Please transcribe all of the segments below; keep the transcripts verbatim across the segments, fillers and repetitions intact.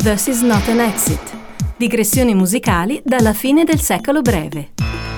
This is not an exit. Digressioni musicali dalla fine del secolo breve.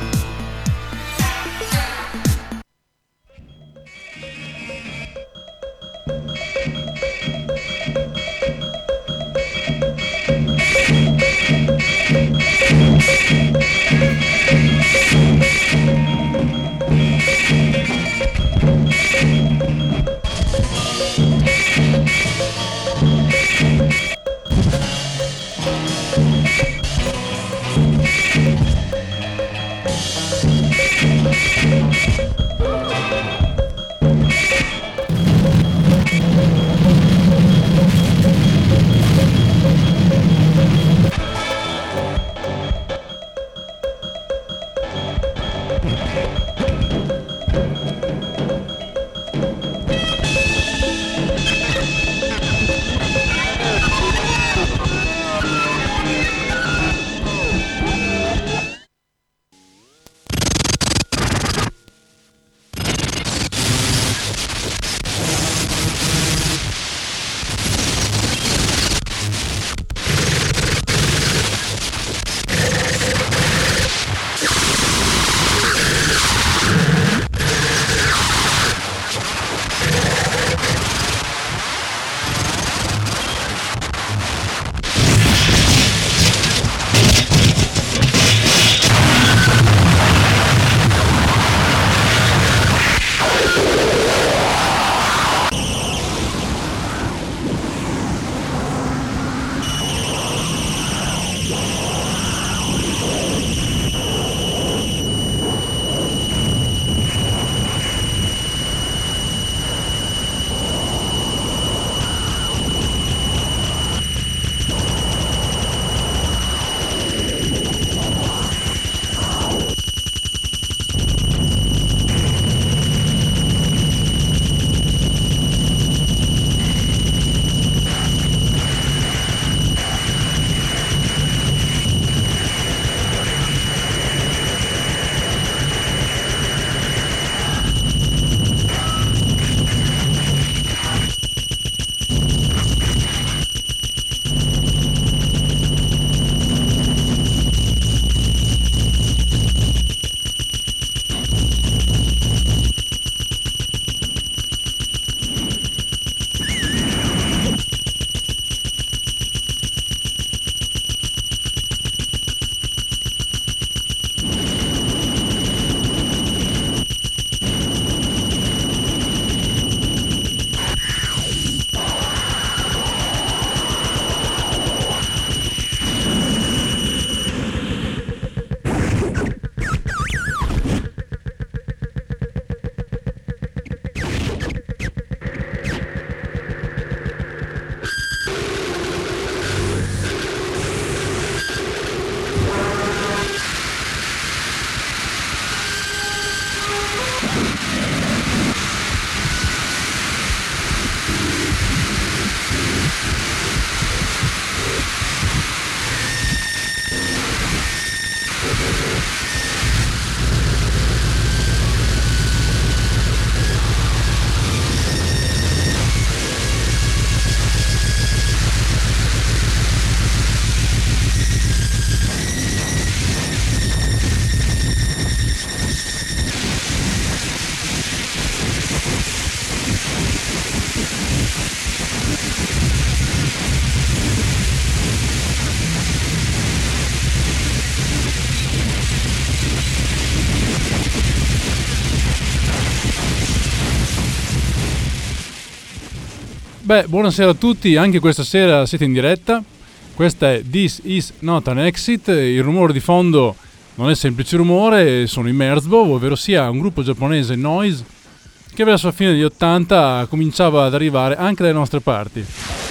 Beh, buonasera a tutti, anche questa sera siete in diretta. Questa è This is not an exit. Il rumore di fondo non è semplice rumore, sono i Merzbow, ovvero sia un gruppo giapponese noise che verso la fine degli ottanta cominciava ad arrivare anche dalle nostre parti.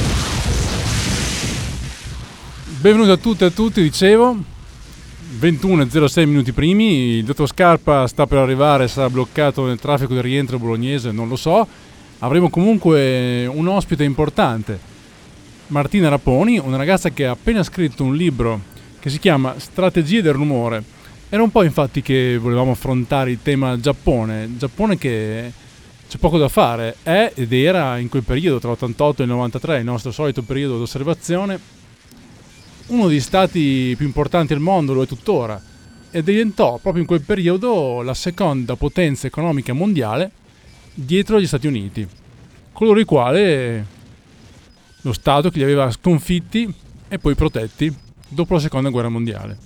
Benvenuti a tutti e a tutti, dicevo, ventuno e zero sei minuti primi, il dottor Scarpa sta per arrivare, sarà bloccato nel traffico del rientro bolognese, non lo so. Avremo comunque un ospite importante, Martina Raponi, una ragazza che ha appena scritto un libro che si chiama Strategie del rumore. Era un po' infatti che volevamo affrontare il tema Giappone, Giappone che c'è poco da fare, è ed era in quel periodo tra l'ottantotto e il novantatré, il nostro solito periodo d'osservazione, uno degli stati più importanti al mondo, lo è tuttora, e diventò proprio in quel periodo la seconda potenza economica mondiale dietro agli Stati Uniti, coloro i quali lo Stato che li aveva sconfitti e poi protetti dopo la seconda guerra mondiale.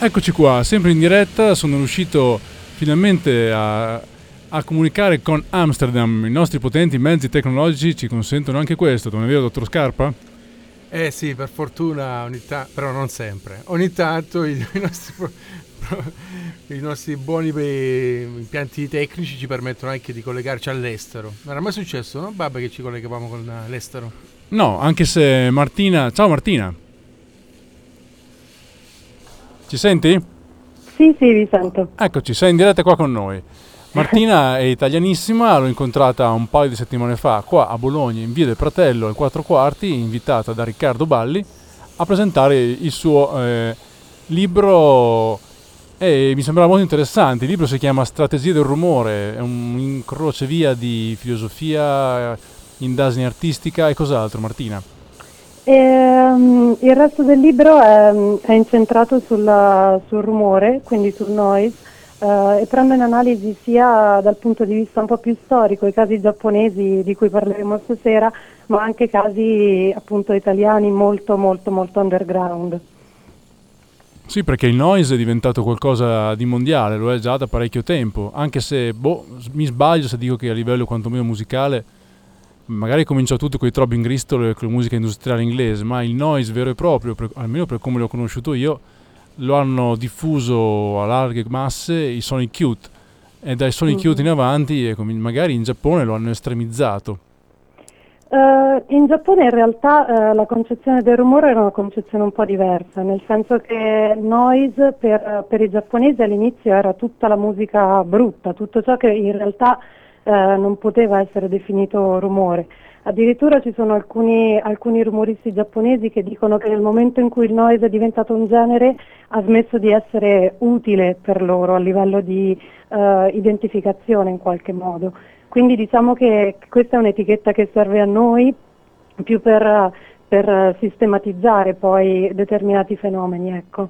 Eccoci qua, sempre in diretta, sono riuscito finalmente a, a comunicare con Amsterdam. I nostri potenti mezzi tecnologici ci consentono anche questo, non è vero, dottor Scarpa? Eh sì, per fortuna ogni tanto, però non sempre. Ogni tanto i, i, nostri, i nostri buoni impianti tecnici ci permettono anche di collegarci all'estero. Non era mai successo, no, Babba, che ci collegavamo con l'estero? No, anche se Martina... Ciao Martina! Ci senti? Sì, sì, vi sento. Eccoci, sei in diretta qua con noi. Martina è italianissima, l'ho incontrata un paio di settimane fa qua a Bologna, in via del Pratello, al quattro quarti, invitata da Riccardo Balli a presentare il suo eh, libro e mi sembrava molto interessante. Il libro si chiama Strategie del rumore, è un incrocevia di filosofia, indagine artistica e cos'altro, Martina? Ehm, il resto del libro è, è incentrato sulla, sul rumore, quindi sul noise, eh, e prende in analisi sia dal punto di vista un po' più storico i casi giapponesi di cui parleremo stasera, ma anche casi appunto italiani molto molto molto underground. Sì, perché il noise è diventato qualcosa di mondiale, lo è già da parecchio tempo, anche se boh, mi sbaglio se dico che a livello quantomeno musicale magari cominciò tutto con i Throbbing Gristle e con la musica industriale inglese, ma il noise vero e proprio, per, almeno per come l'ho conosciuto io, lo hanno diffuso a larghe masse i Sonic Youth, e dai Sonic mm-hmm. Youth in avanti e magari in Giappone lo hanno estremizzato. Uh, in Giappone in realtà uh, la concezione del rumore era una concezione un po' diversa, nel senso che noise per, per i giapponesi all'inizio era tutta la musica brutta, tutto ciò che in realtà uh, non poteva essere definito rumore. Addirittura ci sono alcuni, alcuni rumoristi giapponesi che dicono che nel momento in cui il noise è diventato un genere ha smesso di essere utile per loro a livello di uh, identificazione in qualche modo. Quindi diciamo che questa è un'etichetta che serve a noi più per, per sistematizzare poi determinati fenomeni, ecco.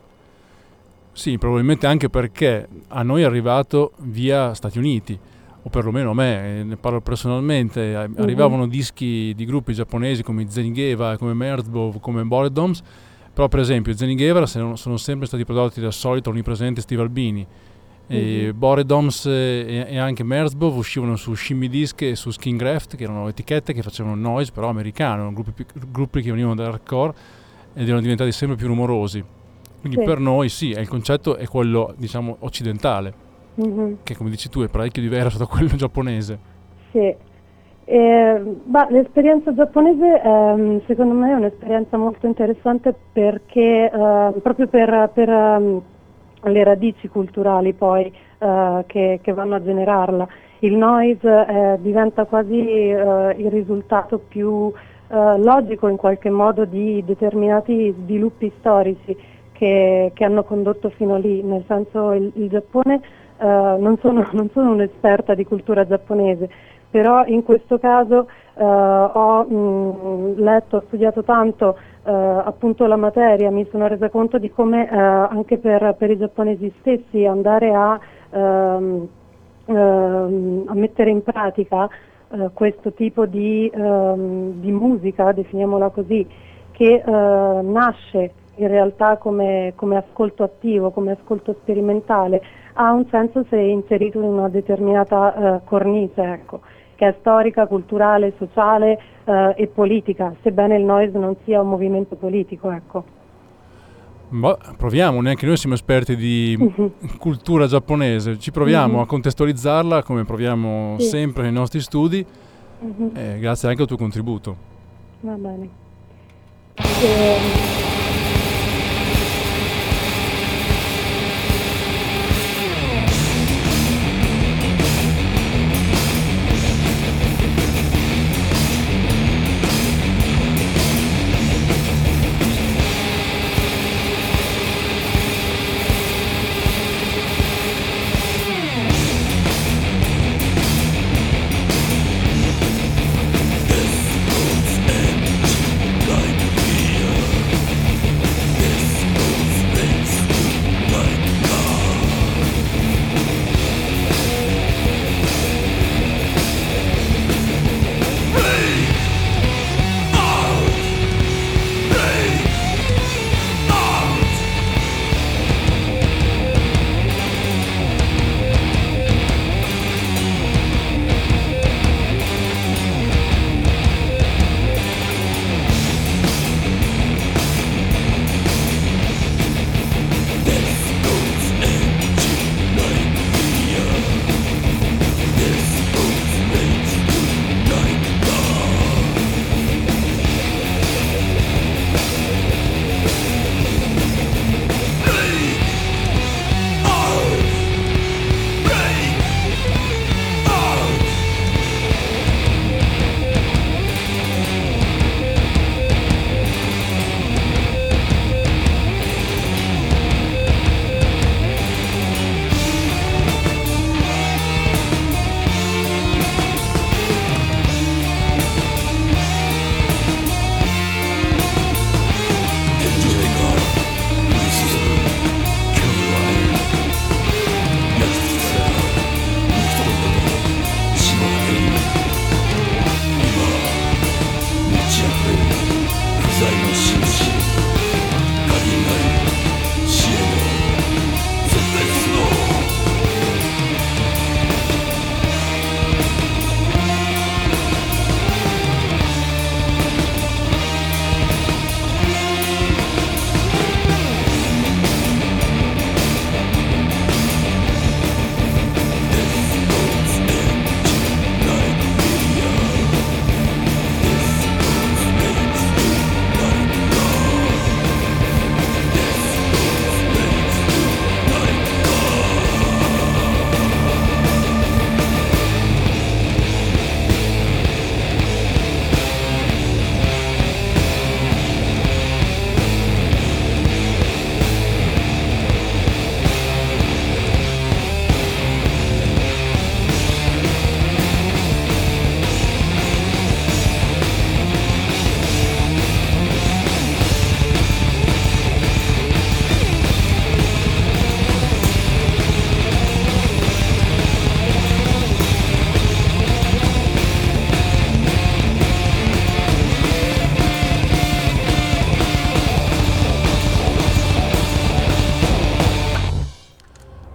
Sì, probabilmente anche perché a noi è arrivato via Stati Uniti, o perlomeno a me, ne parlo personalmente, arrivavano uh-huh. dischi di gruppi giapponesi come Zenigeva, come Merzbow, come Boredoms, però per esempio Zenigeva sono sempre stati prodotti dal solito onnipresente Steve Albini, e uh-huh. Boredoms e, e anche Merzbow uscivano su Shimmy Disc e su Skingraft, che erano etichette che facevano noise però americano, gruppi, gruppi che venivano dall'hardcore ed erano diventati sempre più rumorosi. Quindi sì. Per noi sì, il concetto è quello, diciamo, occidentale, mm-hmm. che come dici tu è parecchio diverso da quello giapponese. Sì, eh, bah, l'esperienza giapponese eh, secondo me è un'esperienza molto interessante perché eh, proprio per, per um, le radici culturali poi eh, che, che vanno a generarla. Il noise eh, diventa quasi eh, il risultato più eh, logico in qualche modo di determinati sviluppi storici che, che hanno condotto fino lì, nel senso il, il Giappone, eh, non sono, non sono un'esperta di cultura giapponese, però in questo caso eh, ho mh, letto, ho studiato tanto eh, appunto la materia, mi sono resa conto di come eh, anche per, per i giapponesi stessi andare a, ehm, ehm, a mettere in pratica eh, questo tipo di, ehm, di musica, definiamola così, che eh, nasce in realtà come, come ascolto attivo, come ascolto sperimentale, ha un senso se è inserito in una determinata eh, cornice, ecco, che è storica, culturale, sociale eh, e politica, sebbene il noise non sia un movimento politico, ecco. Ma proviamo, neanche noi siamo esperti di uh-huh. cultura giapponese, ci proviamo uh-huh. a contestualizzarla come proviamo sì. sempre nei nostri studi, uh-huh. eh, grazie anche al tuo contributo. Va bene. E...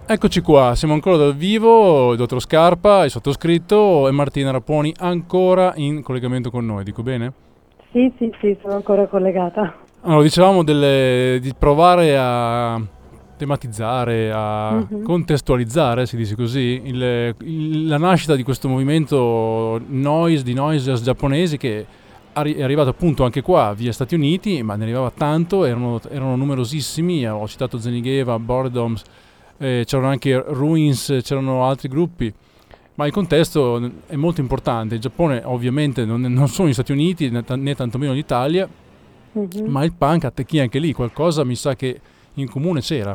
Eccoci qua, siamo ancora dal vivo, il dottor Scarpa, il sottoscritto e Martina Raponi ancora in collegamento con noi, dico bene? Sì, sì, sì, sono ancora collegata. Allora, dicevamo delle, di provare a tematizzare, a Mhm. contestualizzare, si dice così, il- il- la nascita di questo movimento noise, di noisers giapponesi che arri- è arrivato appunto anche qua via Stati Uniti, ma ne arrivava tanto, erano, erano numerosissimi, ho citato Zenigeva, Boredoms, eh, c'erano anche Ruins, c'erano altri gruppi, ma il contesto è molto importante. Il Giappone ovviamente non, non sono gli Stati Uniti né, ta- né tantomeno l'Italia, Mhm. ma il punk attecchì anche lì, qualcosa mi sa che in comune c'era.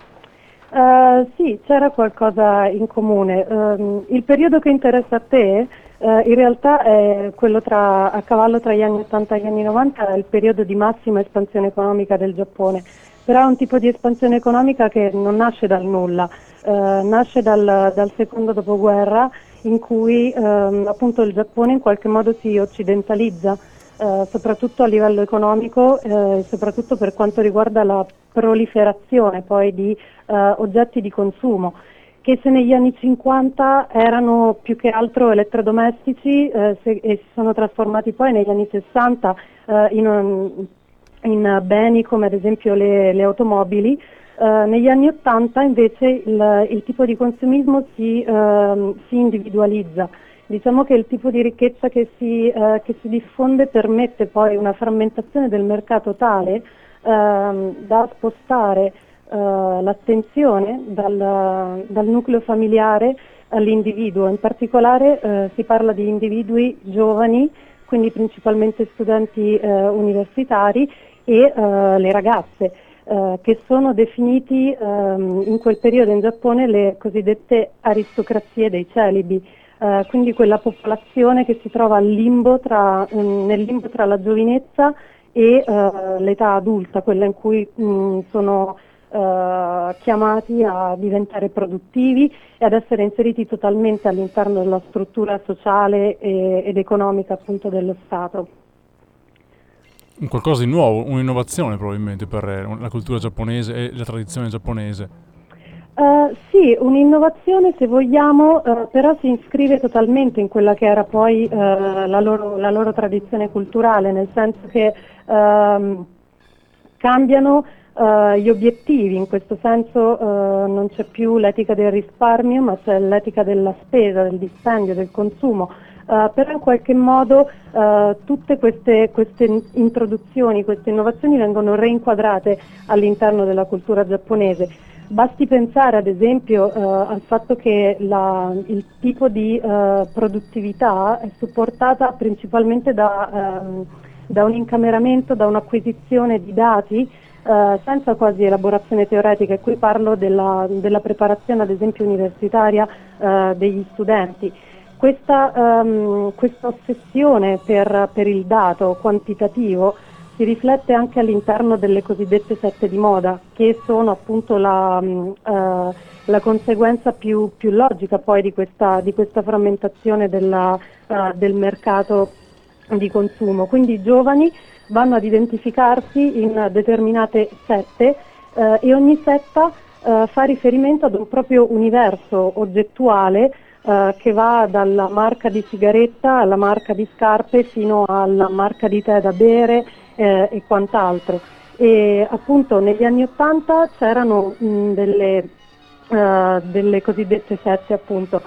Eh, sì, c'era qualcosa in comune. Ehm, il periodo che interessa a te, eh, in realtà è quello tra, a cavallo tra gli anni ottanta e gli anni novanta, è il periodo di massima espansione economica del Giappone. Però è un tipo di espansione economica che non nasce dal nulla, eh, nasce dal, dal secondo dopoguerra, in cui ehm, appunto il Giappone in qualche modo si occidentalizza, eh, soprattutto a livello economico, eh, soprattutto per quanto riguarda la proliferazione poi di eh, oggetti di consumo, che se negli anni cinquanta erano più che altro elettrodomestici, eh, se- e si sono trasformati poi negli anni sessanta eh, in, un- in beni come ad esempio le, le automobili. Eh, negli anni ottanta invece il, il tipo di consumismo si, ehm, si individualizza. Diciamo che il tipo di ricchezza che si, eh, che si diffonde permette poi una frammentazione del mercato tale ehm, da spostare eh, l'attenzione dal, dal nucleo familiare all'individuo. In particolare eh, si parla di individui giovani, quindi principalmente studenti eh, universitari e eh, le ragazze, eh, che sono definiti ehm, in quel periodo in Giappone le cosiddette aristocrazie dei celibi. Eh, quindi quella popolazione che si trova al limbo tra, mm, nel limbo tra la giovinezza e eh, l'età adulta, quella in cui mh, sono eh, chiamati a diventare produttivi e ad essere inseriti totalmente all'interno della struttura sociale e- ed economica appunto dello Stato. Un qualcosa di nuovo, un'innovazione probabilmente per eh, la cultura giapponese e la tradizione giapponese. Eh, sì, un'innovazione se vogliamo, eh, però si iscrive totalmente in quella che era poi eh, la loro, la loro tradizione culturale, nel senso che ehm, cambiano eh, gli obiettivi, in questo senso eh, non c'è più l'etica del risparmio, ma c'è l'etica della spesa, del dispendio, del consumo. Eh, però in qualche modo eh, tutte queste, queste introduzioni, queste innovazioni vengono reinquadrate all'interno della cultura giapponese. Basti pensare ad esempio eh, al fatto che la- il tipo di eh, produttività è supportata principalmente da, ehm, da un incameramento, da un'acquisizione di dati eh, senza quasi elaborazione teoretica, e qui parlo della, della preparazione ad esempio universitaria eh, degli studenti. Questa, ehm, questa ossessione per, per il dato quantitativo si riflette anche all'interno delle cosiddette sette di moda, che sono appunto la, mh, eh, la conseguenza più, più logica poi di questa, di questa frammentazione della, eh, del mercato di consumo. Quindi i giovani vanno ad identificarsi in determinate sette eh, e ogni setta eh, fa riferimento ad un proprio universo oggettuale eh, che va dalla marca di sigaretta alla marca di scarpe fino alla marca di tè da bere eh, e quant'altro. E appunto negli anni ottanta c'erano mh, delle, eh, delle cosiddette sette appunto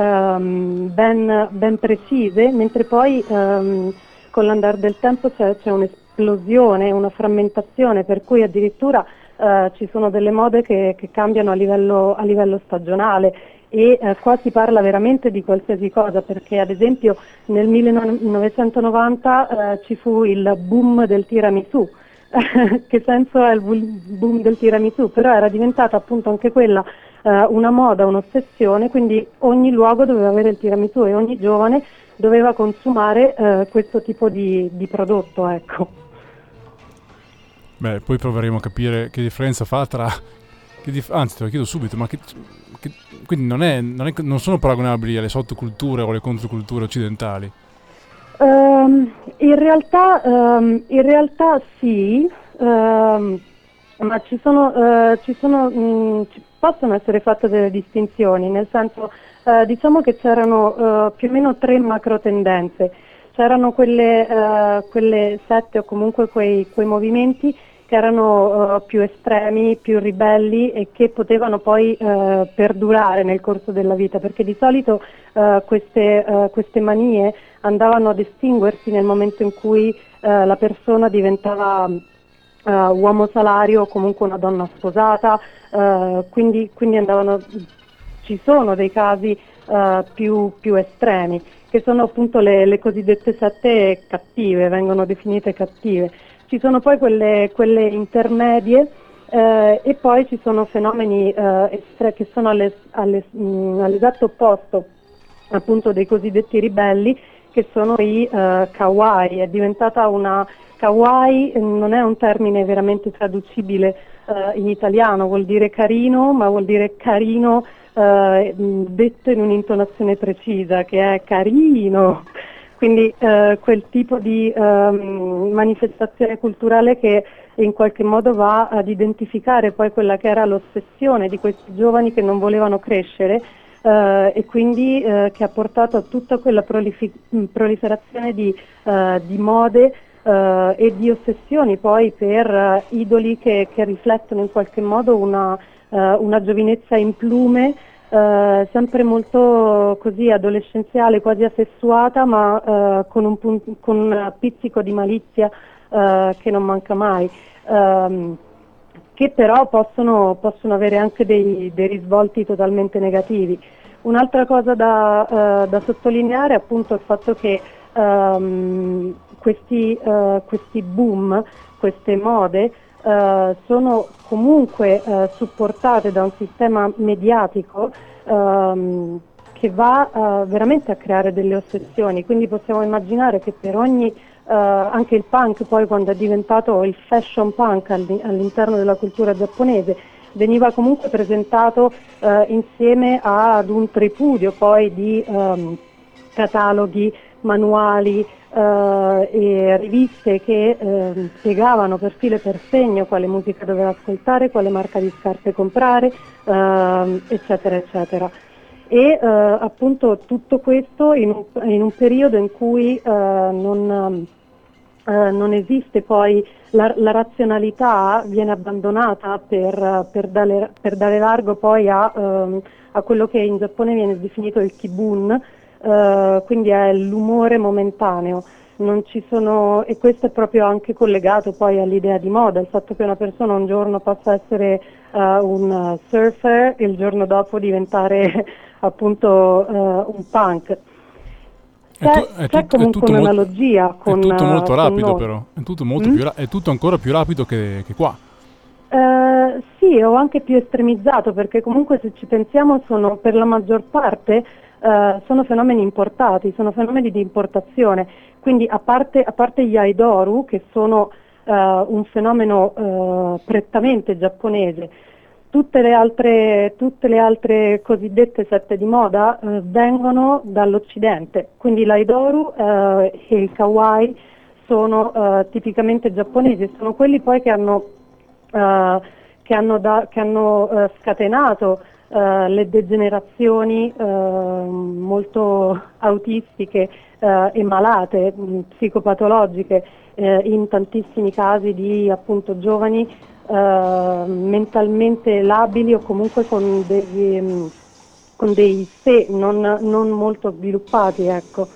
ehm, ben, ben precise, mentre poi ehm, con l'andare del tempo c'è, c'è un'esplosione, una frammentazione, per cui addirittura eh, ci sono delle mode che, che cambiano a livello, a livello stagionale. E eh, qua si parla veramente di qualsiasi cosa, perché ad esempio nel millenovecentonovanta eh, ci fu il boom del tiramisù. Che senso è il boom del tiramisù? Però era diventata appunto anche quella eh, una moda, un'ossessione, quindi ogni luogo doveva avere il tiramisù e ogni giovane doveva consumare eh, questo tipo di, di prodotto, ecco. Beh, poi proveremo a capire che differenza fa tra... Che dif- anzi, te lo chiedo subito, ma che, che- quindi non, è, non, è, non sono paragonabili alle sottoculture o alle controculture occidentali? Ehm, in realtà, ehm, in realtà sì, ehm, Ma ci sono, eh, ci sono mh, ci possono essere fatte delle distinzioni, nel senso, eh, diciamo che c'erano eh, più o meno tre macro tendenze. C'erano quelle, eh, quelle sette o comunque quei, quei movimenti che erano eh, più estremi, più ribelli e che potevano poi eh, perdurare nel corso della vita, perché di solito eh, queste, eh, queste manie andavano ad estinguersi nel momento in cui eh, la persona diventava Uh, uomo salario o comunque una donna sposata, uh, quindi, quindi andavano, ci sono dei casi uh, più, più estremi, che sono appunto le, le cosiddette sette cattive, vengono definite cattive. Ci sono poi quelle, quelle intermedie uh, e poi ci sono fenomeni uh, estre- che sono alle, alle, mh, all'esatto opposto appunto dei cosiddetti ribelli, che sono i uh, kawaii. È diventata una kawaii, non è un termine veramente traducibile uh, in italiano, vuol dire carino, ma vuol dire carino uh, detto in un'intonazione precisa, che è carino. Quindi uh, quel tipo di uh, manifestazione culturale che in qualche modo va ad identificare poi quella che era l'ossessione di questi giovani che non volevano crescere, Uh, e quindi uh, che ha portato a tutta quella prolifi- proliferazione di, uh, di mode uh, e di ossessioni poi per uh, idoli che, che riflettono in qualche modo una, uh, una giovinezza in plume, uh, sempre molto così adolescenziale, quasi asessuata, ma uh, con, un pun- con un pizzico di malizia uh, che non manca mai. Um, che però possono, possono avere anche dei, dei risvolti totalmente negativi. Un'altra cosa da, uh, da sottolineare è appunto il fatto che um, questi, uh, questi boom, queste mode, uh, sono comunque uh, supportate da un sistema mediatico um, che va uh, veramente a creare delle ossessioni, quindi possiamo immaginare che per ogni Uh, anche il punk poi, quando è diventato il fashion punk all'interno della cultura giapponese, veniva comunque presentato uh, insieme ad un tripudio poi di um, cataloghi, manuali uh, e riviste che uh, spiegavano per filo e per segno quale musica doveva ascoltare, quale marca di scarpe comprare, uh, eccetera eccetera. E uh, appunto tutto questo in un, in un periodo in cui uh, non Uh, non esiste poi la, la razionalità, viene abbandonata per, per, dare, per dare largo poi a, um, a quello che in Giappone viene definito il kibun, uh, quindi è l'umore momentaneo. Non ci sono, e questo è proprio anche collegato poi all'idea di moda, il fatto che una persona un giorno possa essere uh, un surfer e il giorno dopo diventare appunto uh, un punk. C'è, È, tu, è, c'è tut, comunque è tutto un'analogia molto, con è tutto molto con rapido noi. però, è tutto, molto Mm? più, è tutto ancora più rapido che, che qua. Eh, sì, o anche più estremizzato, perché comunque se ci pensiamo sono per la maggior parte eh, sono fenomeni importati, sono fenomeni di importazione, quindi a parte, a parte gli aidoru, che sono eh, un fenomeno eh, prettamente giapponese, tutte le altre, tutte le altre cosiddette sette di moda eh, vengono dall'Occidente, quindi l'aidoru eh, e il kawaii sono eh, tipicamente giapponesi, sono quelli poi che hanno Uh, che hanno, da, che hanno uh, scatenato uh, le degenerazioni uh, molto autistiche uh, e malate, mh, psicopatologiche uh, in tantissimi casi di appunto giovani uh, mentalmente labili o comunque con degli, mh, con dei sé non, non molto sviluppati, ecco.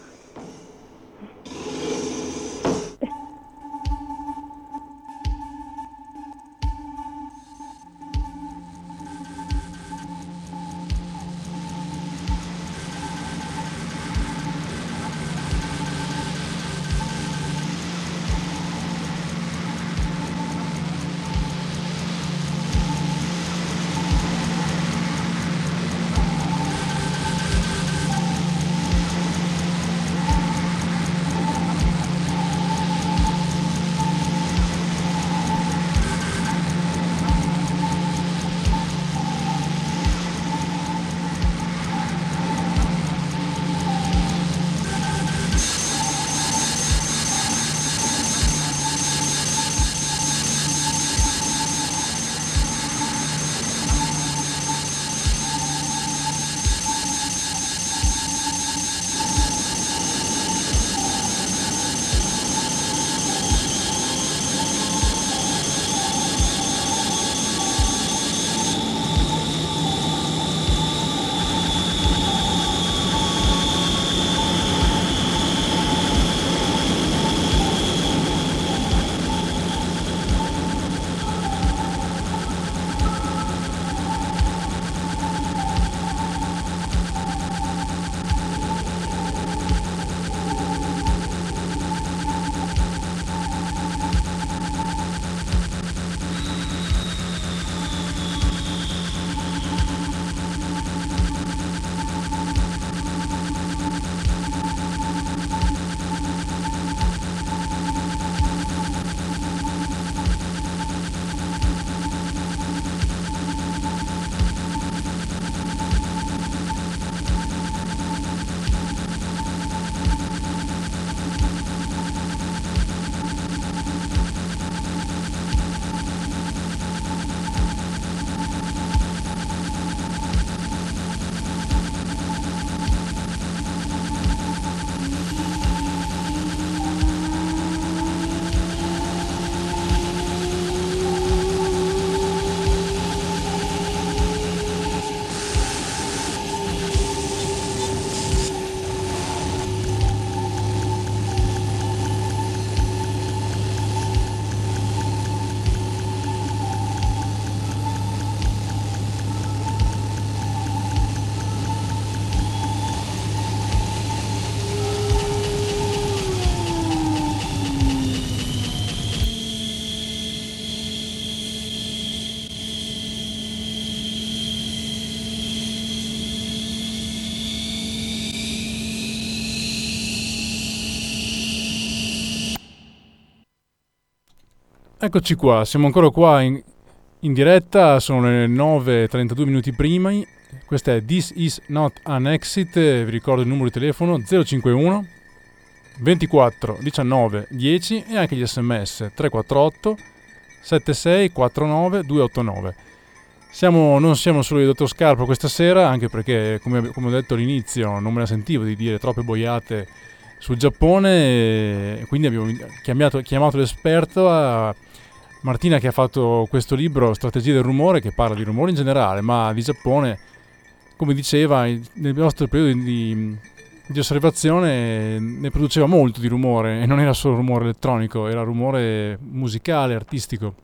Eccoci qua, siamo ancora qua in, in diretta, sono le nove e trentadue minuti prima. Questa è This Is Not an Exit, vi ricordo il numero di telefono zero cinquantuno ventiquattro diciannove dieci e anche gli sms tre quattro otto sette sei quattro nove due otto nove. Siamo, non siamo solo di Dottor Scarpa questa sera, anche perché come, come ho detto all'inizio non me la sentivo di dire troppe boiate sul Giappone, e quindi abbiamo chiamato, chiamato l'esperto a Martina, che ha fatto questo libro Strategie del rumore, che parla di rumore in generale, ma di Giappone, come diceva, nel nostro periodo di, di osservazione ne produceva molto di rumore, e non era solo rumore elettronico, era rumore musicale, artistico.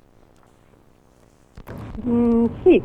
Mm, sì,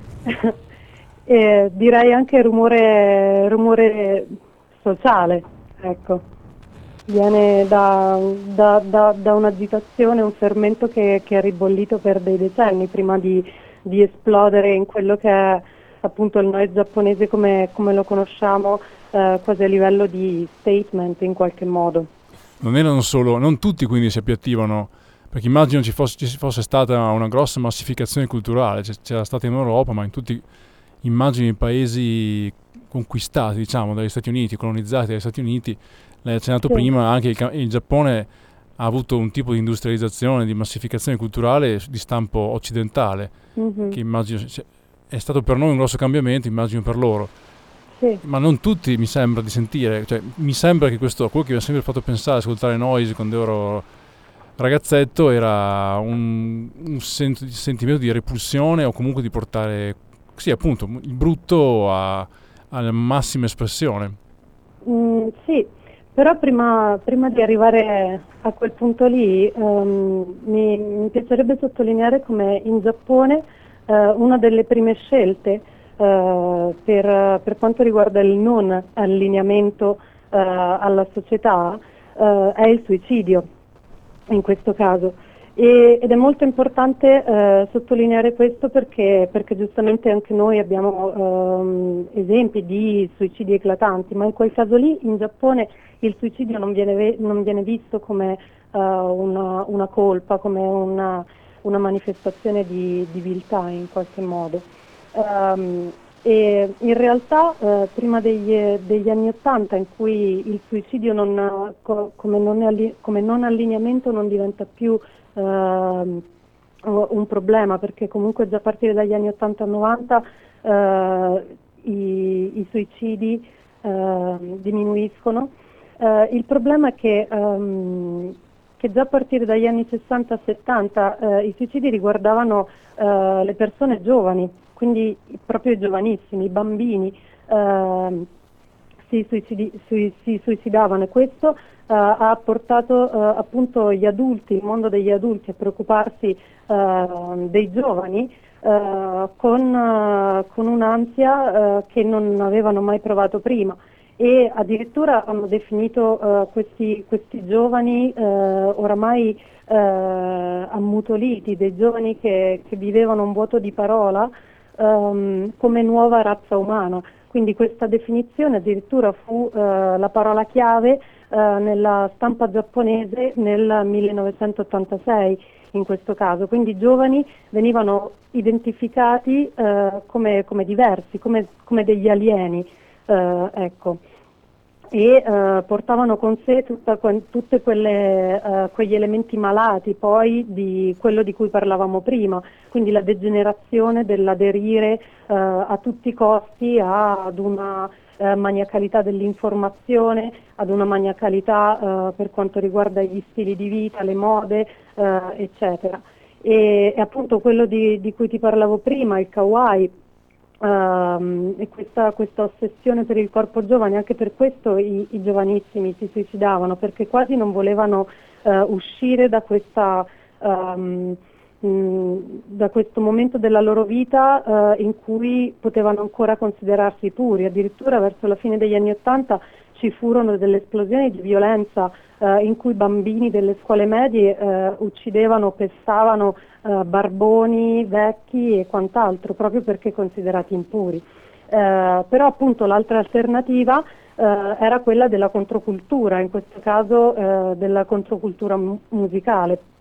eh, direi anche rumore, rumore sociale, ecco. Viene da, da, da, da un'agitazione, un fermento che, che è ribollito per dei decenni prima di, di esplodere in quello che è appunto il noise giapponese come, come lo conosciamo, eh, quasi a livello di statement in qualche modo. Non erano solo, non tutti quindi si appiattivano, perché immagino ci fosse, ci fosse stata una grossa massificazione culturale, C- c'era stata in Europa, ma in tutti, immagino, i paesi conquistati, diciamo, dagli Stati Uniti, colonizzati dagli Stati Uniti. L'hai accennato sì. prima, anche il, il Giappone ha avuto un tipo di industrializzazione, di massificazione culturale di stampo occidentale, mm-hmm. che immagino è stato per noi un grosso cambiamento, immagino per loro. Sì. Ma non tutti, mi sembra di sentire, cioè mi sembra che questo, quello che mi ha sempre fatto pensare, ascoltare noise quando ero ragazzetto, era un, un sento, sentimento di repulsione, o comunque di portare, sì, appunto, il brutto a, alla massima espressione. Mm, sì. Però prima, prima di arrivare a quel punto lì um, mi, mi piacerebbe sottolineare come in Giappone uh, una delle prime scelte uh, per, per quanto riguarda il non allineamento uh, alla società uh, è il suicidio, in questo caso. E, ed è molto importante uh, sottolineare questo perché, perché giustamente anche noi abbiamo um, esempi di suicidi eclatanti, ma in quel caso lì in Giappone il suicidio non viene, non viene visto come uh, una, una colpa, come una, una manifestazione di, di viltà in qualche modo. Um, e in realtà uh, prima degli, degli anni Ottanta, in cui il suicidio non, co, come, non alli, come non allineamento non diventa più uh, un problema, perché comunque già a partire dagli anni ottanta novanta uh, i, i suicidi uh, diminuiscono. Uh, il problema è che, um, che già a partire dagli anni sessanta settanta uh, i suicidi riguardavano uh, le persone giovani, quindi proprio i giovanissimi, i bambini uh, si, suicidi, sui, si suicidavano, e questo uh, ha portato uh, appunto gli adulti, il mondo degli adulti, a preoccuparsi uh, dei giovani uh, con, uh, con un'ansia uh, che non avevano mai provato prima. E addirittura hanno definito uh, questi, questi giovani uh, oramai uh, ammutoliti, dei giovani che, che vivevano un vuoto di parola, um, come nuova razza umana. Quindi questa definizione addirittura fu uh, la parola chiave uh, nella stampa giapponese nel millenovecentottantasei, in questo caso. Quindi i giovani venivano identificati uh, come, come diversi, come, come degli alieni. Uh, ecco, e uh, portavano con sé tutta, tutte quelle, uh, quegli elementi malati poi di quello di cui parlavamo prima, quindi la degenerazione dell'aderire uh, a tutti i costi a, ad una uh, maniacalità dell'informazione, ad una maniacalità uh, per quanto riguarda gli stili di vita, le mode, uh, eccetera. E, e appunto quello di, di cui ti parlavo prima, il kawaii, Uh, e questa, questa ossessione per il corpo giovane, anche per questo i, i giovanissimi si suicidavano, perché quasi non volevano uh, uscire da questa um, mh, da questo momento della loro vita uh, in cui potevano ancora considerarsi puri. Addirittura verso la fine degli anni Ottanta ci furono delle esplosioni di violenza uh, in cui bambini delle scuole medie uh, uccidevano, pestavano Uh, barboni, vecchi e quant'altro, proprio perché considerati impuri. Uh, però appunto l'altra alternativa uh, era quella della controcultura, in questo caso uh, della controcultura mu- musicale.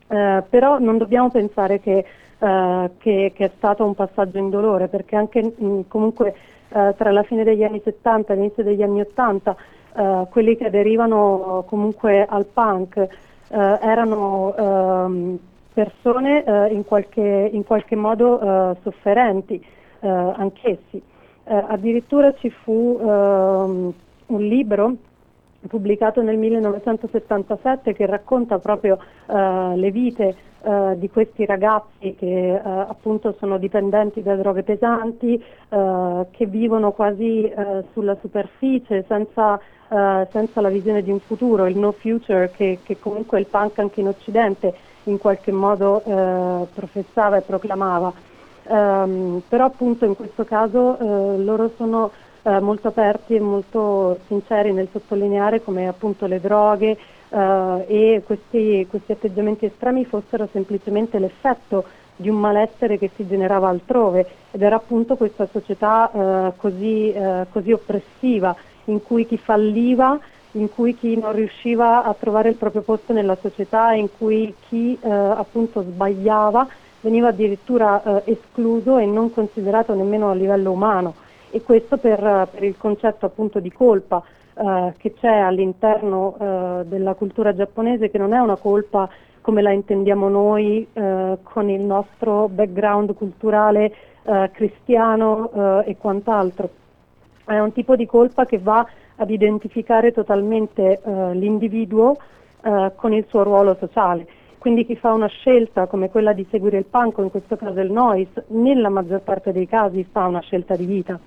Eh, però non dobbiamo pensare che, eh, che, che è stato un passaggio indolore, perché anche mh, comunque eh, tra la fine degli anni settanta e l'inizio degli anni ottanta eh, quelli che aderivano comunque al punk eh, erano ehm, persone eh, in, qualche, in qualche modo eh, sofferenti eh, anch'essi. Eh, addirittura ci fu ehm, un libro pubblicato nel millenovecentosettantasette che racconta proprio eh, le vite eh, di questi ragazzi che eh, appunto sono dipendenti da droghe pesanti, eh, che vivono quasi eh, sulla superficie senza, eh, senza la visione di un futuro, il no future che, che comunque il punk anche in Occidente in qualche modo eh, professava e proclamava. Um, però appunto in questo caso eh, loro sono eh, molto aperti e molto sinceri nel sottolineare come appunto le droghe eh, e questi, questi atteggiamenti estremi fossero semplicemente l'effetto di un malessere che si generava altrove, ed era appunto questa società eh, così, eh, così oppressiva, in cui chi falliva, in cui chi non riusciva a trovare il proprio posto nella società, in cui chi eh, appunto sbagliava veniva addirittura eh, escluso e non considerato nemmeno a livello umano, e questo per, per il concetto appunto di colpa eh, che c'è all'interno eh, della cultura giapponese, che non è una colpa come la intendiamo noi eh, con il nostro background culturale eh, cristiano eh, e quant'altro. È un tipo di colpa che va ad identificare totalmente eh, l'individuo eh, con il suo ruolo sociale. Quindi chi fa una scelta come quella di seguire il punk, o in questo caso il noise, nella maggior parte dei casi fa una scelta di vita.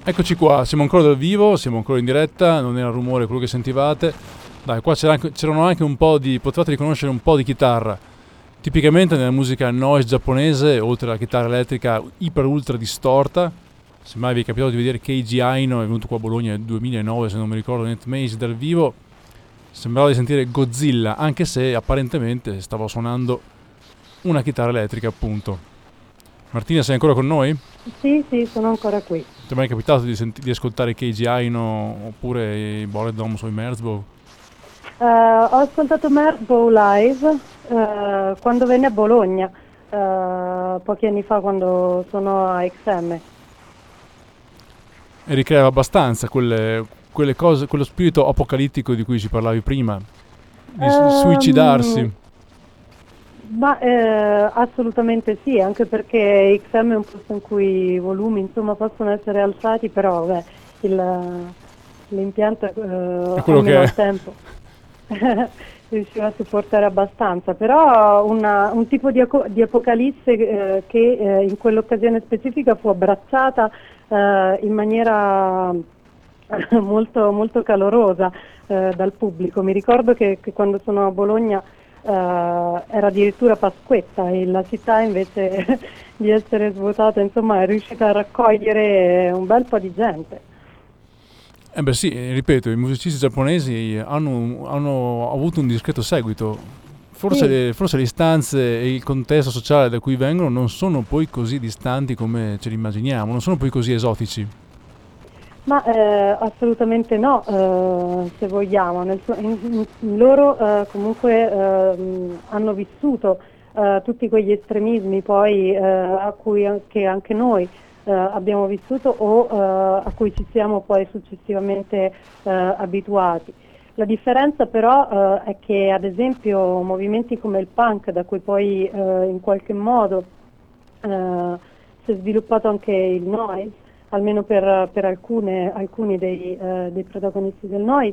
Eccoci qua, siamo ancora dal vivo, siamo ancora in diretta, non era rumore quello che sentivate. Dai, qua c'era anche, c'erano anche un po' di, potevate riconoscere un po' di chitarra. Tipicamente nella musica noise giapponese, oltre alla chitarra elettrica iper ultra distorta, se mai vi è capitato di vedere Keiji Aino, è venuto qua a Bologna nel duemilanove, se non mi ricordo, Net Maze dal vivo, sembrava di sentire Godzilla, anche se apparentemente stava suonando una chitarra elettrica, appunto. Martina, sei ancora con noi? Sì, sì, sono ancora qui. Ti è mai capitato di, senti- di ascoltare Keiji Aino oppure i Bored Doms o i Merzbow? Uh, ho ascoltato Merzbow live uh, quando venne a Bologna, uh, pochi anni fa quando sono a X M. E ricreava abbastanza quelle, quelle cose, quello spirito apocalittico di cui ci parlavi prima, di Um, suicidarsi. Ma eh, assolutamente sì, anche perché X M è un posto in cui i volumi insomma possono essere alzati, però vabbè, il, l'impianto eh, È quello almeno che al è. tempo riusciva a supportare abbastanza, però una- un tipo di, aco- di apocalisse eh, che eh, in quell'occasione specifica fu abbracciata eh, in maniera molto, molto calorosa eh, dal pubblico. Mi ricordo che, che quando sono a Bologna eh, era addirittura Pasquetta e la città invece di essere svuotata, insomma, è riuscita a raccogliere un bel po' di gente. Eh beh sì, eh, ripeto, i musicisti giapponesi hanno, hanno avuto un discreto seguito. Forse, Sì. le, forse le istanze e il contesto sociale da cui vengono non sono poi così distanti come ce li immaginiamo, non sono poi così esotici. Ma eh, assolutamente no, eh, se vogliamo, nel suo- in- in- loro eh, comunque ehm, hanno vissuto eh, tutti quegli estremismi poi eh, a cui anche, anche noi eh, abbiamo vissuto o eh, a cui ci siamo poi successivamente eh, abituati. La differenza però eh, è che ad esempio movimenti come il punk, da cui poi eh, in qualche modo eh, si è sviluppato anche il noise, almeno per, per alcune, alcuni dei, eh, dei protagonisti del noise,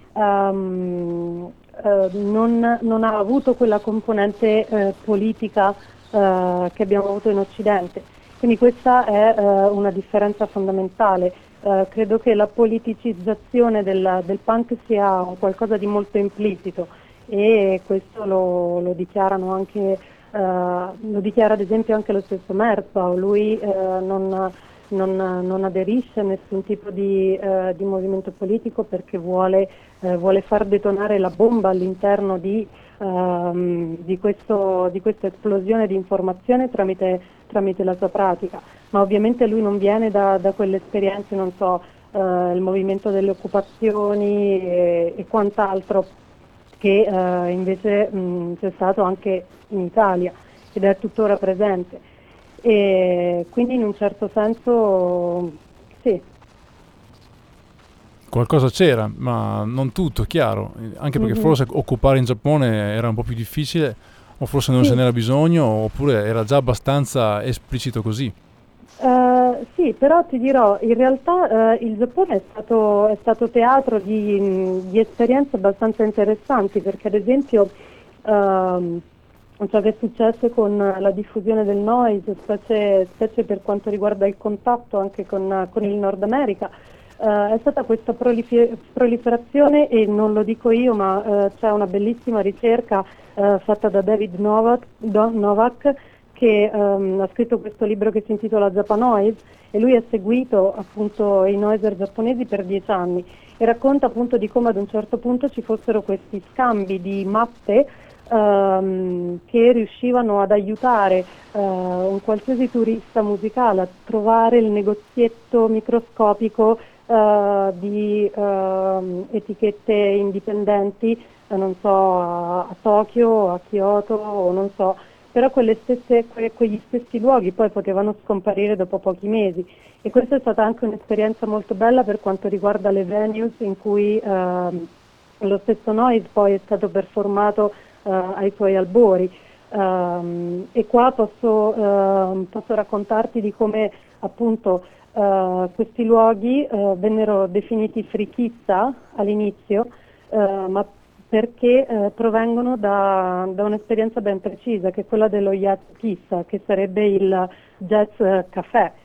ehm, eh, non, non ha avuto quella componente eh, politica eh, che abbiamo avuto in Occidente. Quindi questa è eh, una differenza fondamentale. Eh, credo che la politicizzazione del, del punk sia un qualcosa di molto implicito e questo lo, lo dichiarano anche, eh, lo dichiara ad esempio anche lo stesso Merzbow. Lui eh, non non, non aderisce a nessun tipo di, eh, di movimento politico perché vuole, eh, vuole far detonare la bomba all'interno di, ehm, di, questo, di questa esplosione di informazione tramite, tramite la sua pratica. Ma ovviamente lui non viene da, da quelle esperienze, non so, eh, il movimento delle occupazioni e, e quant'altro che eh, invece mh, c'è stato anche in Italia ed è tuttora presente. E quindi in un certo senso sì. Qualcosa c'era, ma non tutto, chiaro, eh, anche perché Mhm. forse occupare in Giappone era un po' più difficile, o forse non se Sì. n'era bisogno, oppure era già abbastanza esplicito così. Eh, sì, però ti dirò, in realtà eh, il Giappone è stato, è stato teatro di, mh, di esperienze abbastanza interessanti, perché ad esempio ehm, ciò che è successo con la diffusione del noise, specie, specie per quanto riguarda il contatto anche con, con il Nord America, eh, è stata questa prolife- proliferazione, e non lo dico io, ma eh, c'è una bellissima ricerca eh, fatta da David Novak, Do- Novak che ehm, ha scritto questo libro che si intitola Japanoise, e lui ha seguito appunto i noiser giapponesi per dieci anni e racconta appunto di come ad un certo punto ci fossero questi scambi di mappe ehm, che riuscivano ad aiutare eh, un qualsiasi turista musicale a trovare il negozietto microscopico eh, di ehm, etichette indipendenti, eh, non so, a, a Tokyo, a Kyoto o non so, però quelle stesse, que- quegli stessi luoghi poi potevano scomparire dopo pochi mesi, e questa è stata anche un'esperienza molto bella per quanto riguarda le venues in cui ehm, lo stesso Noise poi è stato performato eh, ai suoi albori. Ehm, e qua posso, ehm, posso raccontarti di come appunto eh, questi luoghi eh, vennero definiti frikizza all'inizio, eh, ma perché eh, provengono da, da un'esperienza ben precisa, che è quella dello Yacht Kissa, che sarebbe il jazz eh, caffè.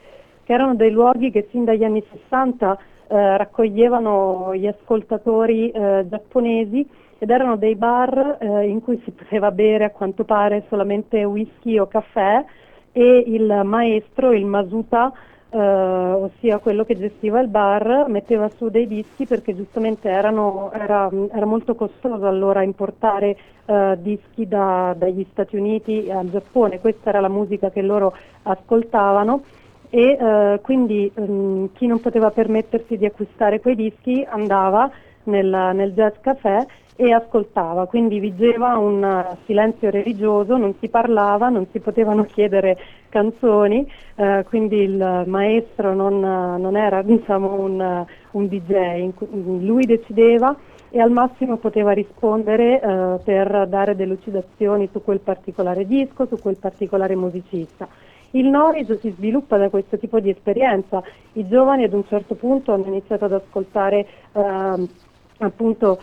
che erano dei luoghi che sin dagli anni sessanta eh, raccoglievano gli ascoltatori eh, giapponesi, ed erano dei bar eh, in cui si poteva bere a quanto pare solamente whisky o caffè, e il maestro, il Masuta, eh, ossia quello che gestiva il bar, metteva su dei dischi perché giustamente erano, era, era molto costoso allora importare eh, dischi da, dagli Stati Uniti al Giappone. Questa era la musica che loro ascoltavano, e eh, quindi ehm, chi non poteva permettersi di acquistare quei dischi andava nel, nel jazz café e ascoltava, quindi vigeva un uh, silenzio religioso, non si parlava, non si potevano chiedere canzoni, uh, quindi il maestro non, uh, non era, diciamo, un, uh, un D J, lui decideva e al massimo poteva rispondere uh, per dare delucidazioni su quel particolare disco, su quel particolare musicista. Il Noise si sviluppa da questo tipo di esperienza. I giovani ad un certo punto hanno iniziato ad ascoltare uh, appunto